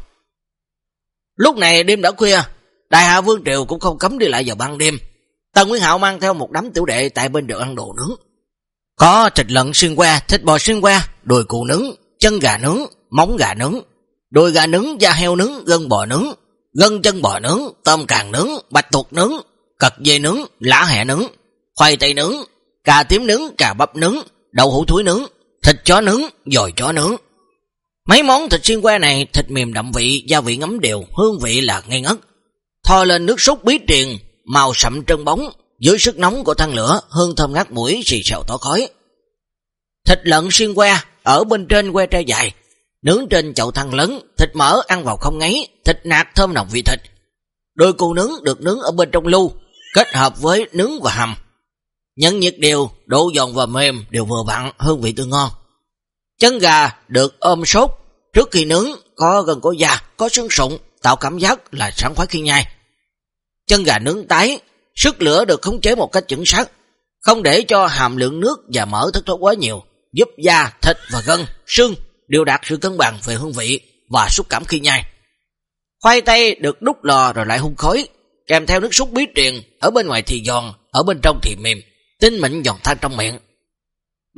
Lúc này đêm đã khuya, Đại Hạ Vương Triều cũng không cấm đi lại vào ban đêm. Tần Nguyên Hạo mang theo một đám tiểu đệ tại bên đường ăn đồ nướng. Có thịt lợn xuyên que, thịt bò xuyên que, đùi cừu nướng, chân gà nướng, móng gà nướng, đùi gà nướng, da heo nướng, gân bò nướng, gân chân bò nướng, tôm càng nướng, bạch tuộc nướng, cật dê nướng, lã hẹ nướng, khoai tây nướng, cà tím nướng, cà bắp nướng, đậu hũ thúi nướng, thịt chó nướng, dồi chó nướng. Mấy món thịt xiên que này thịt mềm đậm vị, gia vị ngấm đều, hương vị là ngây ngất. Tho lên nước sốt bí truyền, màu sậm trơn bóng, dưới sức nóng của than lửa, hương thơm ngát mũi, xì xào tỏ khói. Thịt lợn xiên que ở bên trên que tre dài, nướng trên chậu than lớn, thịt mỡ ăn vào không ngấy, thịt nạc thơm nồng vị thịt. Đôi cừu nướng được nướng ở bên trong lu, kết hợp với nướng và hầm. Nhân nhiệt đều, độ giòn và mềm đều vừa vặn, hương vị tươi ngon. Chân gà được ôm sốt, trước khi nướng có gần có da, có xương sụn, tạo cảm giác là sảng khoái khi nhai. Chân gà nướng tái, sức lửa được khống chế một cách chuẩn xác, không để cho hàm lượng nước và mỡ thất thoát quá nhiều, giúp da, thịt và gân, xương đều đạt sự cân bằng về hương vị và xúc cảm khi nhai. Khoai tây được đút lò rồi lại hun khói, kèm theo nước súp bí truyền, ở bên ngoài thì giòn, ở bên trong thì mềm, tinh mịn giòn than trong miệng.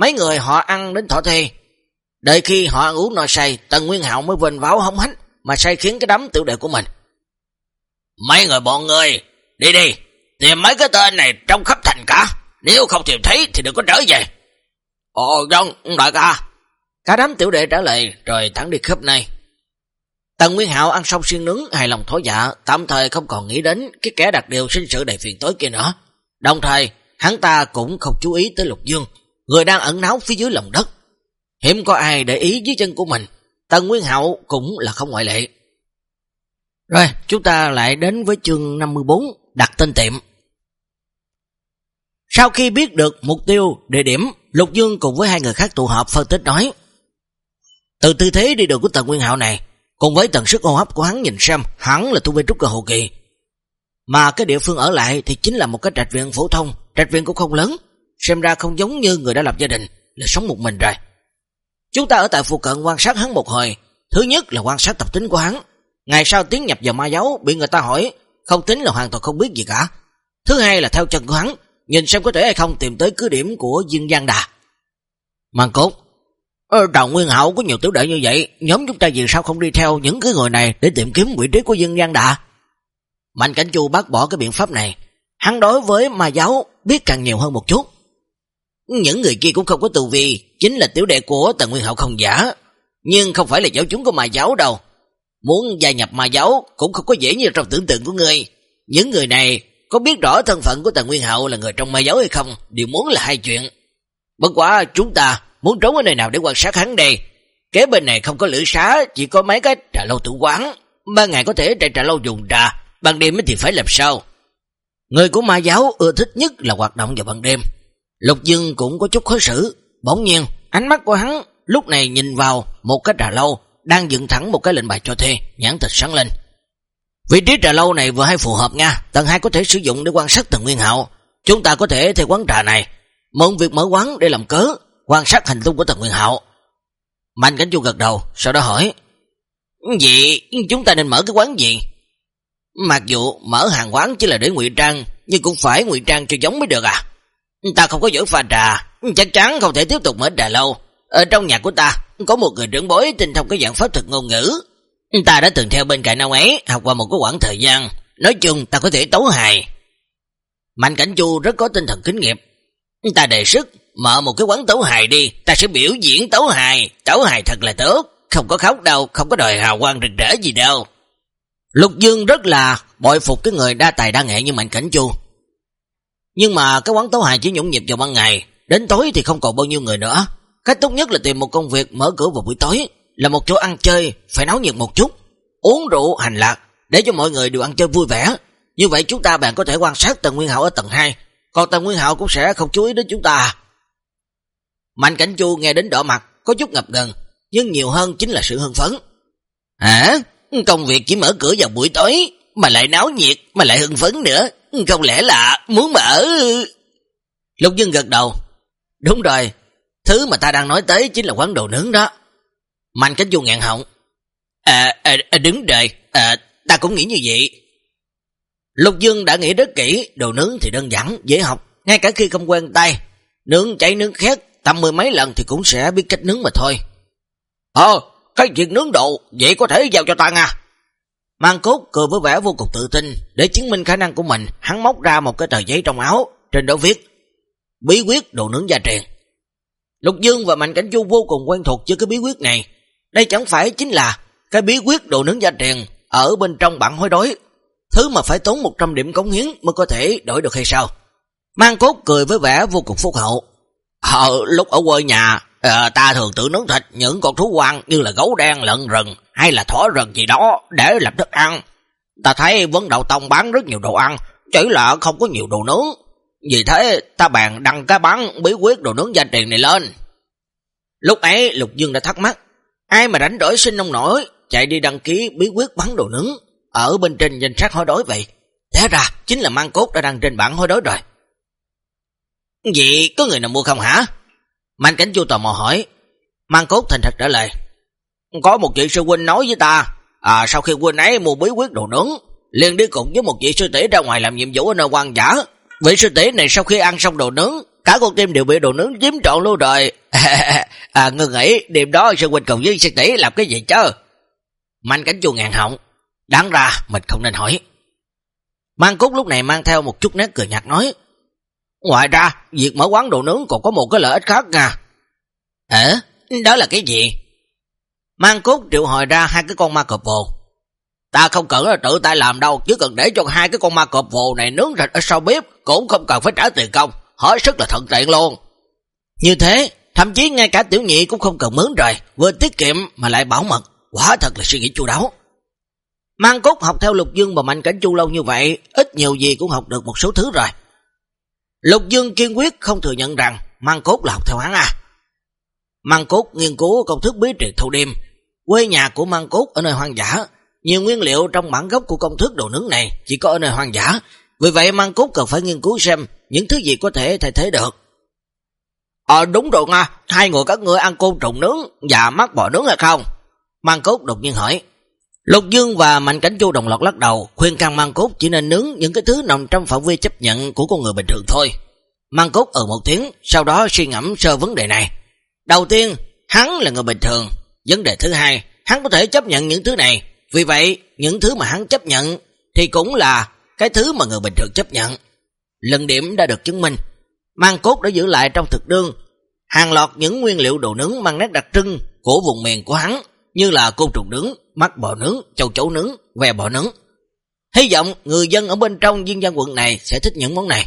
Mấy người họ ăn đến thọ thê. Đợi khi họ ăn uống no say, Tần Nguyên Hạo mới vênh váo hống hách mà say khiến cái đám tiểu đệ của mình. Mấy người bọn người, đi đi, tìm mấy cái tên này trong khắp thành cả. Nếu không tìm thấy thì đừng có trở về. Ồ vâng, đại ca. Cả đám tiểu đệ trả lời rồi thẳng đi khắp nơi. Tần Nguyên Hạo ăn xong xiên nướng, hài lòng thối dạ, tạm thời không còn nghĩ đến cái kẻ đặc điều sinh sự đầy phiền tối kia nữa. Đồng thời, hắn ta cũng không chú ý tới Lục Dương, người đang ẩn náu phía dưới lòng đất. Hiếm có ai để ý dưới chân của mình, Tần Nguyên Hạo cũng là không ngoại lệ. Rồi, chúng ta lại đến với chương năm mươi bốn, đặt tên tiệm. Sau khi biết được mục tiêu, địa điểm, Lục Dương cùng với hai người khác tụ họp phân tích nói. Từ tư thế đi đường của Tần Nguyên Hạo này, cùng với tần sức hô hấp của hắn nhìn xem, hắn là tu vi trúc cơ hậu kỳ. Mà cái địa phương ở lại thì chính là một cái trạch viện phổ thông, trạch viện cũng không lớn, xem ra không giống như người đã lập gia đình, là sống một mình rồi. Chúng ta ở tại phụ cận quan sát hắn một hồi, thứ nhất là quan sát tập tính của hắn. Ngày sau tiến nhập vào ma giáo bị người ta hỏi, không tính là hoàn toàn không biết gì cả. Thứ hai là theo chân của hắn, nhìn xem có thể hay không tìm tới cứ điểm của Dương Giang Đà. Màn cốt, Tần Nguyên Hạo có nhiều tiểu đệ như vậy, nhóm chúng ta vì sao không đi theo những cái người này để tìm kiếm vị trí của Dương Giang Đà? Mạnh Cảnh Chu bác bỏ cái biện pháp này, hắn đối với ma giáo biết càng nhiều hơn một chút. Những người kia cũng không có tu vi, chính là tiểu đệ của Tần Nguyên Hạo không giả, nhưng không phải là giáo chúng của ma giáo đâu. Muốn gia nhập ma giáo cũng không có dễ như trong tưởng tượng của ngươi. Những người này có biết rõ thân phận của Tần Nguyên Hạo là người trong ma giáo hay không, đều muốn là hai chuyện. Bất quá chúng ta muốn trốn ở nơi nào để quan sát hắn đây? Kế bên này không có lửa xá, chỉ có mấy cái trà lâu tử quán. Ban ngày có thể trà trà lâu dùng trà, ban đêm thì phải làm sao? Người của ma giáo ưa thích nhất là hoạt động vào ban đêm. Lục Dương cũng có chút khó xử. Bỗng nhiên ánh mắt của hắn lúc này nhìn vào một cái trà lâu đang dựng thẳng một cái lệnh bài cho thuê, nhãn thịt sáng lên. Vị trí trà lâu này vừa hay phù hợp nha, tầng hai có thể sử dụng để quan sát Tần Nguyên Hạo. Chúng ta có thể thuê quán trà này, mượn việc mở quán để làm cớ quan sát hành tung của Tần Nguyên Hạo. Mạnh Cảnh Chu gật đầu, sau đó hỏi: Vậy chúng ta nên mở cái quán gì? Mặc dù mở hàng quán chỉ là để ngụy trang, nhưng cũng phải ngụy trang cho giống mới được à? Ta không có giỏi pha trà, chắc chắn không thể tiếp tục mở trà lâu. Ở trong nhà của ta có một người trưởng bối tinh thông cái dạng pháp thuật ngôn ngữ. Ta đã từng theo bên cạnh ông ấy học qua một cái quãng thời gian. Nói chung ta có thể tấu hài. Mạnh Cảnh Chu rất có tinh thần kinh nghiệm. Ta đề xuất mở một cái quán tấu hài đi. Ta sẽ biểu diễn tấu hài. Tấu hài thật là tốt, không có khóc đâu, không có đòi hào quang rực rỡ gì đâu. Lục Dương rất là bội phục cái người đa tài đa nghệ như Mạnh Cảnh Chu. Nhưng mà cái quán tấu hài chỉ nhộn nhịp vào ban ngày, đến tối thì không còn bao nhiêu người nữa. Cách tốt nhất là tìm một công việc mở cửa vào buổi tối, là một chỗ ăn chơi phải náo nhiệt một chút, uống rượu hành lạc để cho mọi người đều ăn chơi vui vẻ. Như vậy chúng ta bạn có thể quan sát Tần Nguyên Hạo ở tầng hai, còn Tần Nguyên Hạo cũng sẽ không chú ý đến chúng ta. Mạnh Cảnh Chu nghe đến đỏ mặt, có chút ngập ngừng, nhưng nhiều hơn chính là sự hưng phấn. Hả? Công việc chỉ mở cửa vào buổi tối mà lại náo nhiệt, mà lại hưng phấn nữa, không lẽ là muốn mở? Lục Dương gật đầu. Đúng rồi, thứ mà ta đang nói tới chính là quán đồ nướng đó. Mạnh Cảnh Chu ngạn họng. À, à, à đứng rồi, à, ta cũng nghĩ như vậy. Lục Dương đã nghĩ rất kỹ, đồ nướng thì đơn giản, dễ học, ngay cả khi không quen tay, nướng cháy nướng khét tầm mười mấy lần thì cũng sẽ biết cách nướng mà thôi. Ờ, cái việc nướng đồ, vậy có thể giao cho ta nha. Mang Cốt cười với vẻ vô cùng tự tin, để chứng minh khả năng của mình, hắn móc ra một cái tờ giấy trong áo, trên đó viết bí quyết đồ nướng gia truyền. Lục Dương và Mạnh Cảnh Chu vô cùng quen thuộc với cái bí quyết này. Đây chẳng phải chính là cái bí quyết đồ nướng gia truyền ở bên trong bản hối đối, thứ mà phải tốn một trăm điểm cống hiến mới có thể đổi được hay sao? Mang Cốt cười với vẻ vô cùng phúc hậu. Ờ, lúc ở quê nhà, à, ta thường tự nướng thịt những con thú hoang như là gấu đen, lợn rừng hay là thỏ rừng gì đó để làm thức ăn. Ta thấy Vấn Đạo Tông bán rất nhiều đồ ăn, chỉ là không có nhiều đồ nướng. Vì thế ta bàn đăng cái bán bí quyết đồ nướng gia truyền này lên. Lúc ấy Lục Dương đã thắc mắc, ai mà rảnh rỗi sinh nông nổi chạy đi đăng ký bí quyết bán đồ nướng ở bên trên danh sách hối đối vậy? Thế ra chính là Mang Cốt đã đăng trên bảng hối đối rồi. Vậy có người nào mua không hả? Mạnh Cảnh Chu tò mò hỏi. Mang Cốt thành thật trả lời, có một vị sư huynh nói với ta, à, sau khi huynh ấy mua bí quyết đồ nướng, liền đi cùng với một vị sư tỷ ra ngoài làm nhiệm vụ ở nơi hoang dã. Vị sư tỷ này sau khi ăn xong đồ nướng cả con tim đều bị đồ nướng chiếm trọn luôn rồi. À, ngươi nghĩ đêm đó Sư huynh cùng với sư tỷ làm cái gì chứ? Mạnh Cảnh Chu ngàn họng, đáng ra mình không nên hỏi. Mang Cúc lúc này mang theo một chút nét cười nhạt nói, ngoài ra, việc mở quán đồ nướng còn có một cái lợi ích khác nha. Ờ, đó là cái gì? Mang Cúc triệu hồi ra hai cái con ma cọp vồ. Ta không cần là tự tay làm đâu, chứ cần để cho hai cái con ma cọp vồ này nướng thịt ở sau bếp, cũng không cần phải trả tiền công, hỏi sức là thuận tiện luôn. Như thế, thậm chí ngay cả Tiểu Nhị cũng không cần mướn rồi, vừa tiết kiệm mà lại bảo mật, quả thật là suy nghĩ chu đáo. Mang Cúc học theo Lục Dương và Mạnh Cảnh Chu lâu như vậy, ít nhiều gì cũng học được một số thứ rồi. Lục Dương kiên quyết không thừa nhận rằng Mang Cúc là học theo hắn à. Mang Cúc nghiên cứu công thức bí truyền thâu đêm. Quê nhà của Mang Cúc ở nơi hoang dã, nhiều nguyên liệu trong bản gốc của công thức đồ nướng này chỉ có ở nơi hoang dã, vì vậy Mang Cúc cần phải nghiên cứu xem những thứ gì có thể thay thế được. Ờ đúng rồi nha, hai người các ngươi ăn côn trùng nướng và mắt bò nướng hay không? Mang Cúc đột nhiên hỏi. Lục Dương và Mạnh Cảnh Chu đồng loạt lắc đầu, khuyên can Mang Cúc chỉ nên nướng những cái thứ nằm trong phạm vi chấp nhận của con người bình thường thôi. Mang Cúc ừ một tiếng, sau đó suy ngẫm sơ vấn đề này. Đầu tiên, hắn là người bình thường. Vấn đề thứ hai, hắn có thể chấp nhận những thứ này. Vì vậy, những thứ mà hắn chấp nhận thì cũng là cái thứ mà người bình thường chấp nhận. Lần điểm đã được chứng minh. Mang Cúc đã giữ lại trong thực đơn hàng loạt những nguyên liệu đồ nướng mang nét đặc trưng của vùng miền của hắn, như là côn trùng nướng, mắt bò nướng, châu chấu nướng, ve bò nướng. Hy vọng người dân ở bên trong Diên Giang quận này sẽ thích những món này.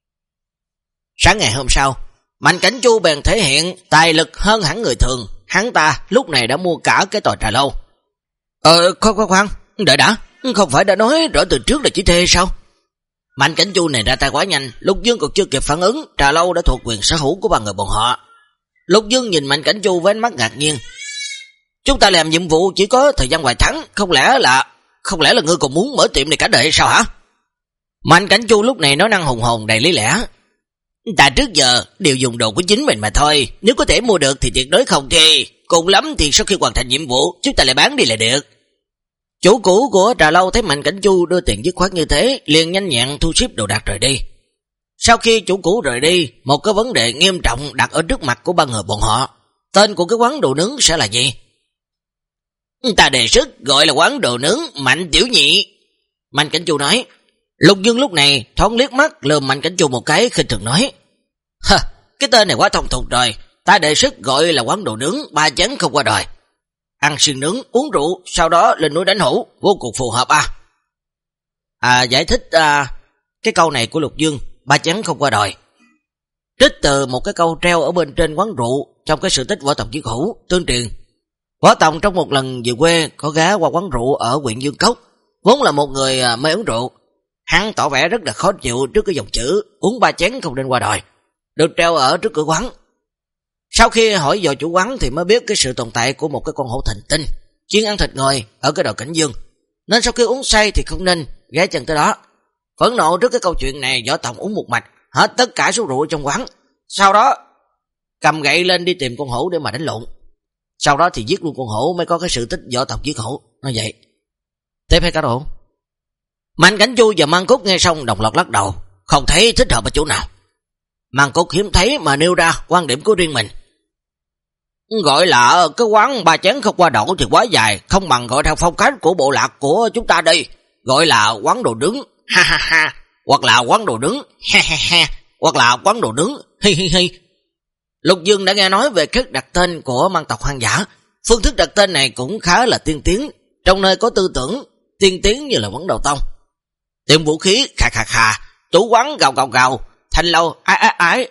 Sáng ngày hôm sau, Mạnh Cảnh Chu bèn thể hiện tài lực hơn hẳn người thường. Hắn ta lúc này đã mua cả cái tòa trà lâu. Ờ khoan khoan khoan, đợi đã, không phải đã nói rõ từ trước là chỉ thuê sao? Mạnh Cảnh Chu này ra tay quá nhanh, Lục Dương còn chưa kịp phản ứng, trà lâu đã thuộc quyền sở hữu của ba người bọn họ. Lục Dương nhìn Mạnh Cảnh Chu với ánh mắt ngạc nhiên. Chúng ta làm nhiệm vụ chỉ có thời gian vài tháng, không lẽ là không lẽ là ngươi còn muốn mở tiệm này cả đời hay sao hả? Mạnh Cảnh Chu lúc này nói năng hùng hồn đầy lý lẽ. Ta trước giờ đều dùng đồ của chính mình mà thôi, nếu có thể mua được thì tuyệt đối không thì, cùng lắm thì sau khi hoàn thành nhiệm vụ, chúng ta lại bán đi là được. Chủ cũ của trà lâu thấy Mạnh Cảnh Chu đưa tiền dứt khoát như thế, liền nhanh nhẹn thu xếp đồ đạc rời đi. Sau khi chủ cũ rời đi, một cái vấn đề nghiêm trọng đặt ở trước mặt của ba người bọn họ. Tên của cái quán đồ nướng sẽ là gì? Ta đề xuất gọi là quán đồ nướng Mạnh Tiểu Nhị. Mạnh Cảnh Chu nói. Lục Dương lúc này thoáng liếc mắt lườm Mạnh Cảnh Chu một cái, khinh thường nói. Hơ, cái tên này quá thông thuộc rồi, ta đề xuất gọi là quán đồ nướng ba chén không qua đời. Ăn sườn nướng, uống rượu, sau đó lên núi đánh hổ, vô cùng phù hợp à. À giải thích à, cái câu này của Lục Dương, ba chén không qua đời, trích từ một cái câu treo ở bên trên quán rượu trong cái sự tích Võ Tòng Chiến Hữu tương truyền. Võ Tòng trong một lần về quê có ghé qua quán rượu ở huyện Dương Cốc, vốn là một người mê uống rượu. Hắn tỏ vẻ rất là khó chịu trước cái dòng chữ uống ba chén không nên qua đời được treo ở trước cửa quán. Sau khi hỏi dò chủ quán thì mới biết cái sự tồn tại của một cái con hổ thành tinh chuyên ăn thịt người ở cái đồi Cảnh Dương, nên sau khi uống say thì không nên ghé chân tới đó. Phẫn nộ trước cái câu chuyện này, Võ Tòng uống một mạch hết tất cả số rượu trong quán, sau đó cầm gậy lên đi tìm con hổ để mà đánh lộn. Sau đó thì giết luôn con hổ mới có cái sự tích Võ Tòng giết hổ. Nói vậy tiếp hay cá độ? Mạnh Cảnh Chu và Mang Cúc nghe xong đồng loạt lắc đầu, không thấy thích hợp ở chỗ nào. Mang Cúc hiếm thấy mà nêu ra quan điểm của riêng mình. Gọi là cái quán ba chén không qua đậu thì quá dài, không bằng gọi theo phong cách của bộ lạc của chúng ta đi, gọi là quán đồ nướng ha ha ha, hoặc là quán đồ nướng ha ha ha, hoặc là quán đồ nướng hi hi hi. Lục Dương đã nghe nói về cách đặt tên của mang tộc hoang dã, phương thức đặt tên này cũng khá là tiên tiến, trong nơi có tư tưởng tiên tiến như là quán đầu tông. Tiệm vũ khí khà khà khà, chủ quán gào gào gào, thanh lâu ái ái ái.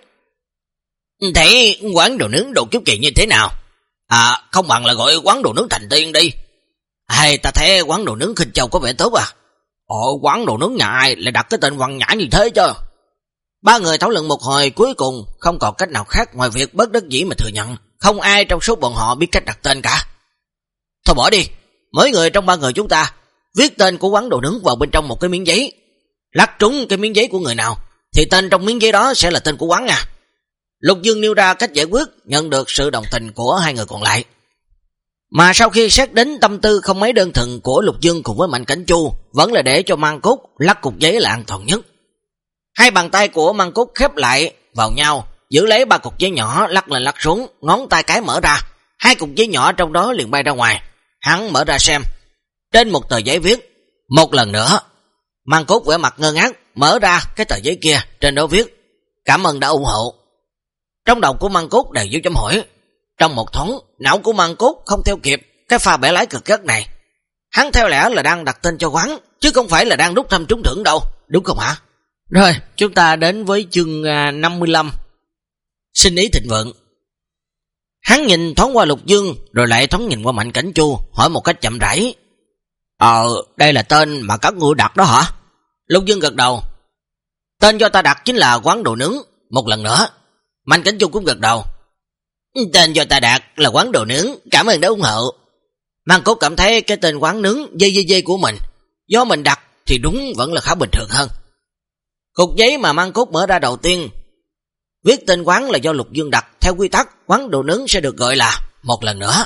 Thấy quán đồ nướng Đồ Kiếp Kỳ như thế nào? À không bằng là gọi quán đồ nướng Thành Tiên đi. Hay ta thấy quán đồ nướng Khinh Châu có vẻ tốt à. Ồ, quán đồ nướng nhà ai lại đặt cái tên văn nhã như thế chứ? Ba người thảo luận một hồi, cuối cùng không còn cách nào khác ngoài việc bất đắc dĩ mà thừa nhận không ai trong số bọn họ biết cách đặt tên cả. Thôi bỏ đi, mỗi người trong ba người chúng ta viết tên của quán đồ nướng vào bên trong một cái miếng giấy, lắc trúng cái miếng giấy của người nào thì tên trong miếng giấy đó sẽ là tên của quán à. Lục Dương nêu ra cách giải quyết, nhận được sự đồng tình của hai người còn lại. Mà sau khi xét đến tâm tư không mấy đơn thuần của Lục Dương cùng với Mạnh Cảnh Chu, vẫn là để cho Mang Cúc lắc cục giấy là an toàn nhất. Hai bàn tay của Mang Cúc khép lại vào nhau, giữ lấy ba cục giấy nhỏ lắc lên lắc xuống, ngón tay cái mở ra, hai cục giấy nhỏ trong đó liền bay ra ngoài. Hắn mở ra xem, trên một tờ giấy viết một lần nữa. Măng Cốt vẻ mặt ngơ ngác mở ra cái tờ giấy kia, trên đó viết cảm ơn đã ủng hộ. Trong đầu của Măng Cốt đầy dấu chấm hỏi. Trong một thoáng, não của Măng Cốt không theo kịp cái pha bẻ lái cực gắt này. Hắn theo lẽ là đang đặt tên cho quán, chứ không phải là đang rút thăm trúng thưởng đâu, đúng không hả? Rồi, chúng ta đến với chương năm mươi lăm. Sinh ý thịnh vượng. Hắn nhìn thoáng qua Lục Dương, rồi lại thoáng nhìn qua Mạnh Cảnh Chu, hỏi một cách chậm rãi. Ờ, đây là tên mà các ngươi đặt đó hả? Lục Dương gật đầu. Tên do ta đặt chính là quán đồ nướng. Một lần nữa. Mạnh Cảnh Chu cũng gật đầu. Tên do ta đặt là quán đồ nướng, cảm ơn đã ủng hộ. Măng Cốt cảm thấy cái tên quán nướng dê dê dê của mình, do mình đặt thì đúng vẫn là khá bình thường hơn. Cục giấy mà Măng Cốt mở ra đầu tiên viết tên quán là do Lục Dương đặt. Theo quy tắc, quán đồ nướng sẽ được gọi là một lần nữa.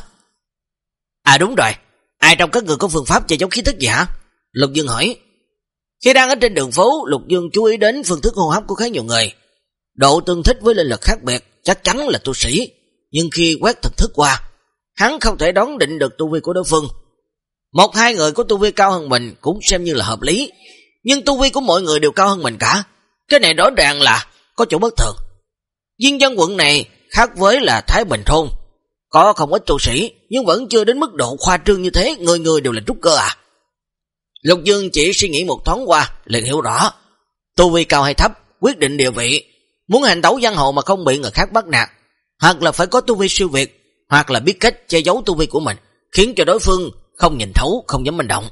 À đúng rồi, ai trong các người có phương pháp che giấu khí tức gì hả? Lục Dương hỏi. Khi đang ở trên đường phố, Lục Dương chú ý đến phương thức hô hấp của khá nhiều người. Độ tương thích với linh lực khác biệt, chắc chắn là tu sĩ, nhưng khi quét thần thức qua, hắn không thể đoán định được tu vi của đối phương. Một hai người có tu vi cao hơn mình cũng xem như là hợp lý, nhưng tu vi của mọi người đều cao hơn mình cả. Cái này rõ ràng là có chỗ bất thường. Diên Dân quận này khác với là Thái Bình thôn, có không ít tu sĩ, nhưng vẫn chưa đến mức độ khoa trương như thế, người người đều là trúc cơ à. Lục Dương chỉ suy nghĩ một thoáng qua, liền hiểu rõ. Tu vi cao hay thấp, quyết định địa vị. Muốn hành tẩu giang hồ mà không bị người khác bắt nạt, hoặc là phải có tu vi siêu việt, hoặc là biết cách che giấu tu vi của mình, khiến cho đối phương không nhìn thấu, không dám manh động.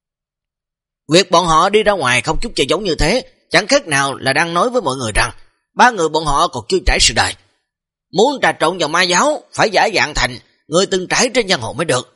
Việc bọn họ đi ra ngoài không chút che giấu như thế, chẳng khác nào là đang nói với mọi người rằng ba người bọn họ còn chưa trải sự đời. Muốn trà trộn vào ma giáo, phải giả dạng thành người từng trải trên giang hồ mới được.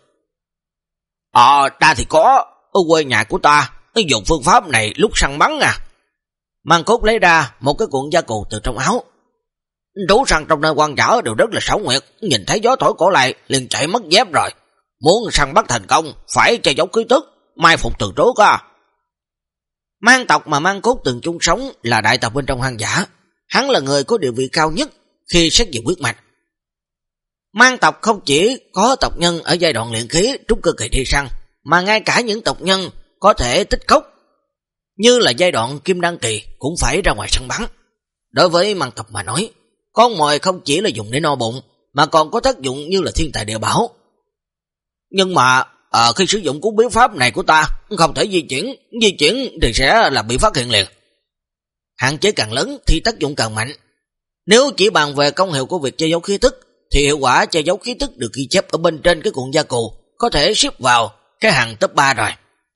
Ờ, ta thì có, ở quê nhà của ta, nó dùng phương pháp này lúc săn bắn à. Măng Cốt lấy ra một cái cuộn da cù từ trong áo. Thú săn trong nơi quan dở đều rất là xảo nguyệt, nhìn thấy gió thổi cổ lại liền chạy mất dép rồi. Muốn săn bắt thành công, phải che giấu khí tức, mai phục từ trước à. Mang tộc mà Măng Cốt từng chung sống là đại tộc bên trong hoang dã. Hắn là người có địa vị cao nhất khi xét về huyết mạch. Mang tộc không chỉ có tộc nhân ở giai đoạn luyện khí trúc cơ kỳ đi săn, mà ngay cả những tộc nhân có thể tích cốc như là giai đoạn kim đan kỳ cũng phải ra ngoài săn bắn. Đối với Mang tộc mà nói, con mồi không chỉ là dùng để no bụng, mà còn có tác dụng như là thiên tài địa bảo. Nhưng mà à, khi sử dụng cuốn bí pháp này của ta, không thể di chuyển, di chuyển thì sẽ là bị phát hiện liền. Hạn chế càng lớn thì tác dụng càng mạnh. Nếu chỉ bàn về công hiệu của việc che giấu khí tức, thì hiệu quả che giấu khí tức được ghi chép ở bên trên cái cuộn da cù, có thể xếp vào cái hàng top ba rồi.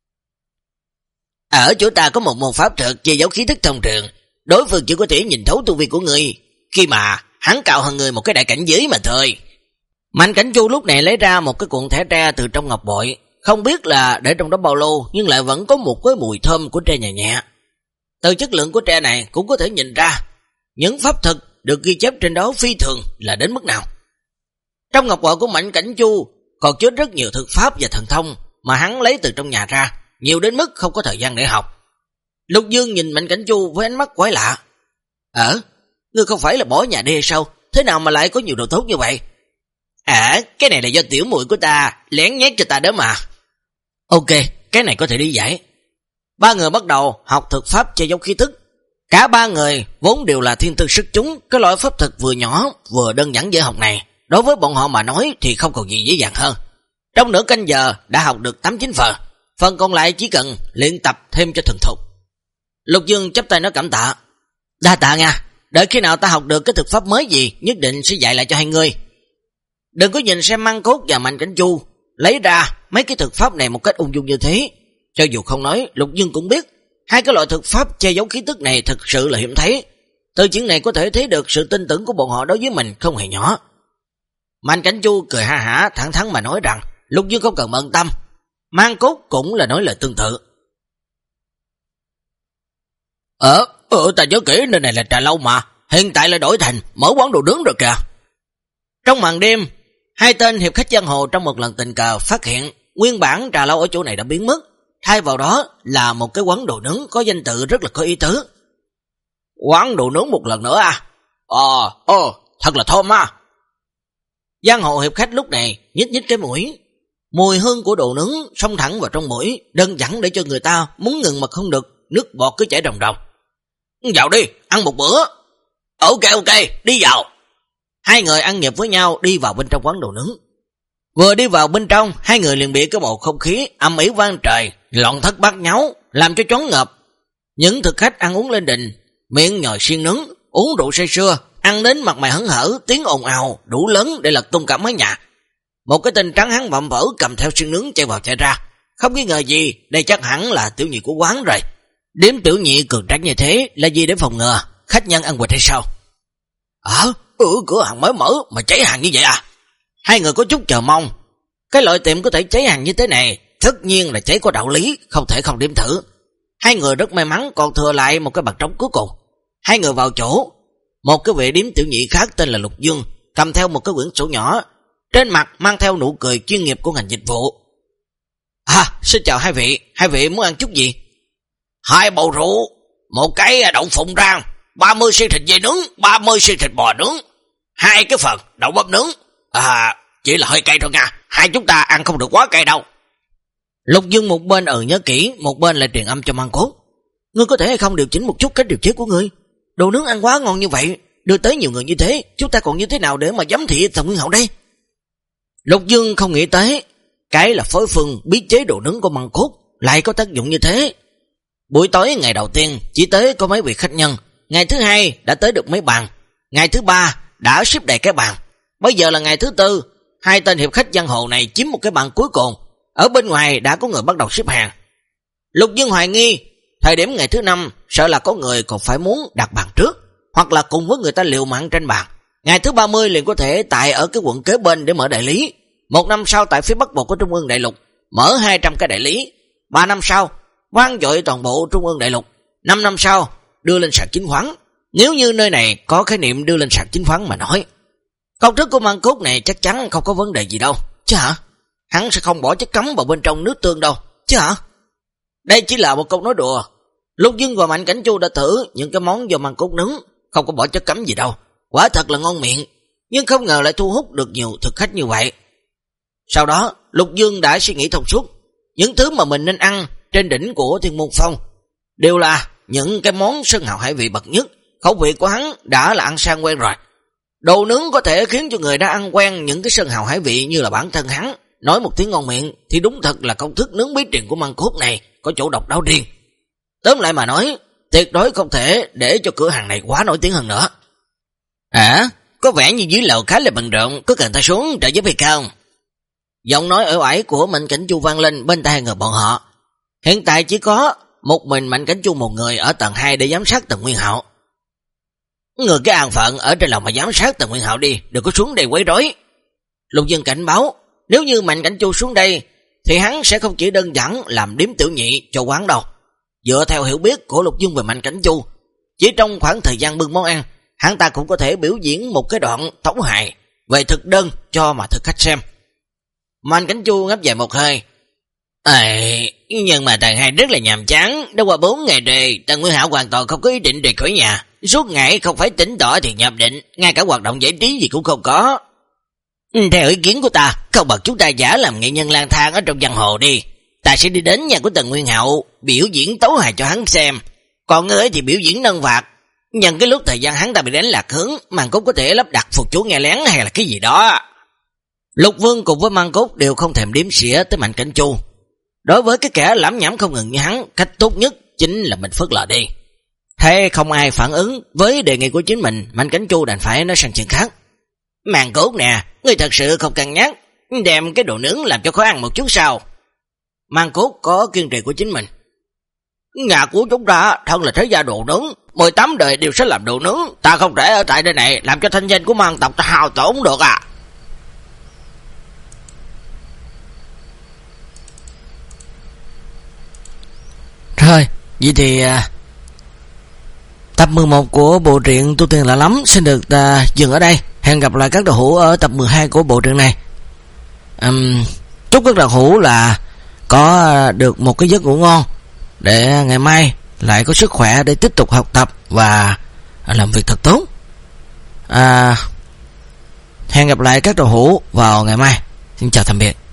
Ở chỗ ta có một môn pháp thuật che giấu khí tức thông thường, đối phương chỉ có thể nhìn thấu tu vi của người, khi mà hắn cao hơn người một cái đại cảnh giới mà thôi. Mạnh Cảnh Chu lúc này lấy ra một cái cuộn thẻ tre từ trong ngọc bội, không biết là để trong đó bao lâu, nhưng lại vẫn có một cái mùi thơm của tre nhẹ nhẹ. Từ chất lượng của tre này cũng có thể nhìn ra những pháp thuật được ghi chép trên đó phi thường là đến mức nào. Trong ngọc bội của Mạnh Cảnh Chu còn chứa rất nhiều thực pháp và thần thông mà hắn lấy từ trong nhà ra, nhiều đến mức không có thời gian để học. Lục Dương nhìn Mạnh Cảnh Chu với ánh mắt quái lạ. Ờ, ngươi không phải là bỏ nhà đi hay sao? Thế nào mà lại có nhiều đồ tốt như vậy? À, cái này là do tiểu muội của ta lén nhét cho ta đó mà. Ok, cái này có thể lý giải. Ba người bắt đầu học thực pháp che giấu khí tức. Cả ba người vốn đều là thiên tư sức chúng, cái loại pháp thuật vừa nhỏ vừa đơn giản dễ học này, đối với bọn họ mà nói thì không còn gì dễ dàng hơn. Trong nửa canh giờ đã học được tám chín phần, phần còn lại chỉ cần luyện tập thêm cho thuần thục. Lục Dương chắp tay nói cảm tạ. Đa tạ nha, đợi khi nào ta học được cái thực pháp mới gì, nhất định sẽ dạy lại cho hai người. Đừng có nhìn xem Măng Cốt và Mạnh Cảnh Chu lấy ra mấy cái thực pháp này một cách ung dung như thế. Cho dù không nói, Lục Dương cũng biết hai cái loại thực pháp che giấu khí tức này thực sự là hiếm thấy. Từ chuyện này có thể thấy được sự tin tưởng của bọn họ đối với mình không hề nhỏ. Mạnh Cảnh Chu cười ha hả thẳng thắn mà nói rằng Lục Dương không cần bận tâm. Măng Cốt cũng là nói lời tương tự. Ờ, ờ ta nhớ kỹ nơi này là trà lâu mà, hiện tại là đổi thành mở quán đồ nướng rồi kìa. Trong màn đêm, hai tên hiệp khách giang hồ trong một lần tình cờ phát hiện nguyên bản trà lâu ở chỗ này đã biến mất, thay vào đó là một cái quán đồ nướng có danh tự rất là có ý tứ. Quán đồ nướng một lần nữa à? Ồ, ồ, thật là thơm á. Giang hồ hiệp khách lúc này nhích nhích cái mũi. Mùi hương của đồ nướng xông thẳng vào trong mũi, đơn giản để cho người ta muốn ngừng mà không được, nước bọt cứ chảy ròng ròng. Vào đi, ăn một bữa. Ok ok, đi vào. Hai người ăn nhịp với nhau đi vào bên trong quán đồ nướng. Vừa đi vào bên trong, hai người liền bị cái bầu không khí âm ỉ vang trời, loạn thất bát nháo, làm cho choáng ngợp. Những thực khách ăn uống lên đình, miệng nhồi xiên nướng, uống rượu say sưa, ăn đến mặt mày hớn hở, tiếng ồn ào đủ lớn để lật tung cả mái nhà. Một cái tên trắng hắn vạm vỡ cầm theo xiên nướng chạy vào chạy ra, không nghi ngờ gì, đây chắc hẳn là tiểu nhị của quán rồi. Điếm tiểu nhị cường tráng như thế là gì để phòng ngừa khách nhân ăn quỵt hay sao? Ờ, ừ, cửa hàng mới mở mà cháy hàng như vậy à? Hai người có chút chờ mong. Cái loại tiệm có thể cháy hàng như thế này, tất nhiên là cháy có đạo lý, không thể không đếm thử. Hai người rất may mắn còn thừa lại một cái bàn trống cuối cùng. Hai người vào chỗ. Một cái vị điếm tiểu nhị khác tên là Lục Dương, cầm theo một cái quyển sổ nhỏ, trên mặt mang theo nụ cười chuyên nghiệp của ngành dịch vụ. À, xin chào hai vị, hai vị muốn ăn chút gì? Hai bầu rượu, một cái đậu phụng rang, ba mươi xiên thịt dê nướng, ba mươi xiên thịt bò nướng, hai cái phần đậu bắp nướng. À, chỉ là hơi cay thôi nha, hai chúng ta ăn không được quá cay đâu. Lục Dương một bên ừ nhớ kỹ, một bên lại truyền âm cho Mang Cốt. Ngươi có thể hay không điều chỉnh một chút cách điều chế của ngươi? Đồ nướng ăn quá ngon như vậy, đưa tới nhiều người như thế, chúng ta còn như thế nào để mà giám thị Tần Nguyên Hậu đây? Lục Dương không nghĩ tới, cái là phối phương biết chế đồ nướng của Mang Cốt lại có tác dụng như thế. Buổi tối ngày đầu tiên chỉ tới có mấy vị khách nhân, ngày thứ hai đã tới được mấy bàn, ngày thứ ba đã xếp đầy cái bàn. Bây giờ là ngày thứ tư, hai tên hiệp khách giang hồ này chiếm một cái bàn cuối cùng. Ở bên ngoài đã có người bắt đầu xếp hàng. Lục Dương hoài nghi, thời điểm ngày thứ năm sợ là có người còn phải muốn đặt bàn trước, hoặc là cùng với người ta liều mạng trên bàn. Ngày thứ ba mươi liền có thể tại ở cái quận kế bên để mở đại lý. Một năm sau tại phía bắc bộ của Trung ương Đại Lục mở hai trăm cái đại lý. Ba năm sau vang dội toàn bộ Trung ương Đại Lục. Năm năm sau đưa lên sàn chứng khoán. Nếu như nơi này có khái niệm đưa lên sàn chứng khoán mà nói, công thức của Mang Cốt này chắc chắn không có vấn đề gì đâu. Chứ hả? Hắn sẽ không bỏ chất cấm vào bên trong nước tương đâu. Chứ hả? Đây chỉ là một câu nói đùa. Lục Dương và Mạnh Cảnh Chu đã thử những cái món do Mang Cốt nướng, không có bỏ chất cấm gì đâu. Quả thật là ngon miệng, nhưng không ngờ lại thu hút được nhiều thực khách như vậy. Sau đó, Lục Dương đã suy nghĩ thông suốt. Những thứ mà mình nên ăn trên đỉnh của Thiên Môn Phong đều là những cái món sơn hào hải vị bậc nhất. Khẩu vị của hắn đã là ăn sang quen rồi. Đồ nướng có thể khiến cho người đã ăn quen những cái sơn hào hải vị như là bản thân hắn nói một tiếng ngon miệng, thì đúng thật là công thức nướng bí truyền của Mang Cốt này có chỗ độc đáo riêng. Tóm lại mà nói, tuyệt đối không thể để cho cửa hàng này quá nổi tiếng hơn nữa. À, có vẻ như dưới lầu khá là bận rộn, có cần ta xuống trợ giúp hay không? Giọng nói ở ải của Mạnh Cảnh Chu vang lên bên tai người bọn họ. Hiện tại chỉ có một mình Mạnh Cảnh Chu một người ở tầng hai để giám sát Tần Nguyên Hạo. Người cái an phận ở trên lầu mà giám sát Tần Nguyên Hạo đi, đừng có xuống đây quấy rối. Lục Dương cảnh báo, nếu như Mạnh Cảnh Chu xuống đây thì hắn sẽ không chỉ đơn giản làm điếm tiểu nhị cho quán đâu. Dựa theo hiểu biết của Lục Dương về Mạnh Cảnh Chu, chỉ trong khoảng thời gian bưng món ăn, hắn ta cũng có thể biểu diễn một cái đoạn tấu hài về thực đơn cho mà thực khách xem. Mạnh Cảnh Chu ngáp dài một hơi. Ê, nhưng mà tầng hai rất là nhàm chán, đã qua bốn ngày rồi, Tần Nguyên Hạo hoàn toàn không có ý định rời khỏi nhà. Suốt ngày không phải tỉnh tỏ thì nhập định, ngay cả hoạt động giải trí gì cũng không có. Theo ý kiến của ta, không bằng chúng ta giả làm nghệ nhân lang thang ở trong giang hồ đi. Ta sẽ đi đến nhà của Tần Nguyên Hạo biểu diễn tấu hài cho hắn xem, còn ngươi thì biểu diễn nâng vạt. Nhân cái lúc thời gian hắn ta bị đánh lạc hướng, Mang Cốt có thể lắp đặt phục chú nghe lén hay là cái gì đó. Lục Vương cùng với Mang Cốt đều không thèm đếm xỉa tới Mạnh Cảnh Chu. Đối với cái kẻ lãm nhảm không ngừng như hắn, cách tốt nhất chính là mình phớt lờ đi. Thế không ai phản ứng với đề nghị của chính mình, Mạnh Cảnh Chu đành phải nói sang chuyện khác. Mang Cốt nè, ngươi thật sự không cân nhắc đem cái đồ nướng làm cho khó ăn một chút sao? Mang Cốt có kiên trì của chính mình. Nhà của chúng ta thân là thế gia đồ nướng, mười tám đời đều sẽ làm đồ nướng, ta không thể ở tại đây này làm cho thanh danh của Mang tộc ta hao tổn được à. Thôi, vậy thì à, tập mười một của bộ truyện Tu Tiên Lạ Lắm xin được à, dừng ở đây. Hẹn gặp lại các đạo hữu ở tập mười hai của bộ truyện này. um, Chúc các đạo hữu là có được một cái giấc ngủ ngon, để ngày mai lại có sức khỏe để tiếp tục học tập và làm việc thật tốt. À, hẹn gặp lại các đồ hữu vào ngày mai. Xin chào tạm biệt.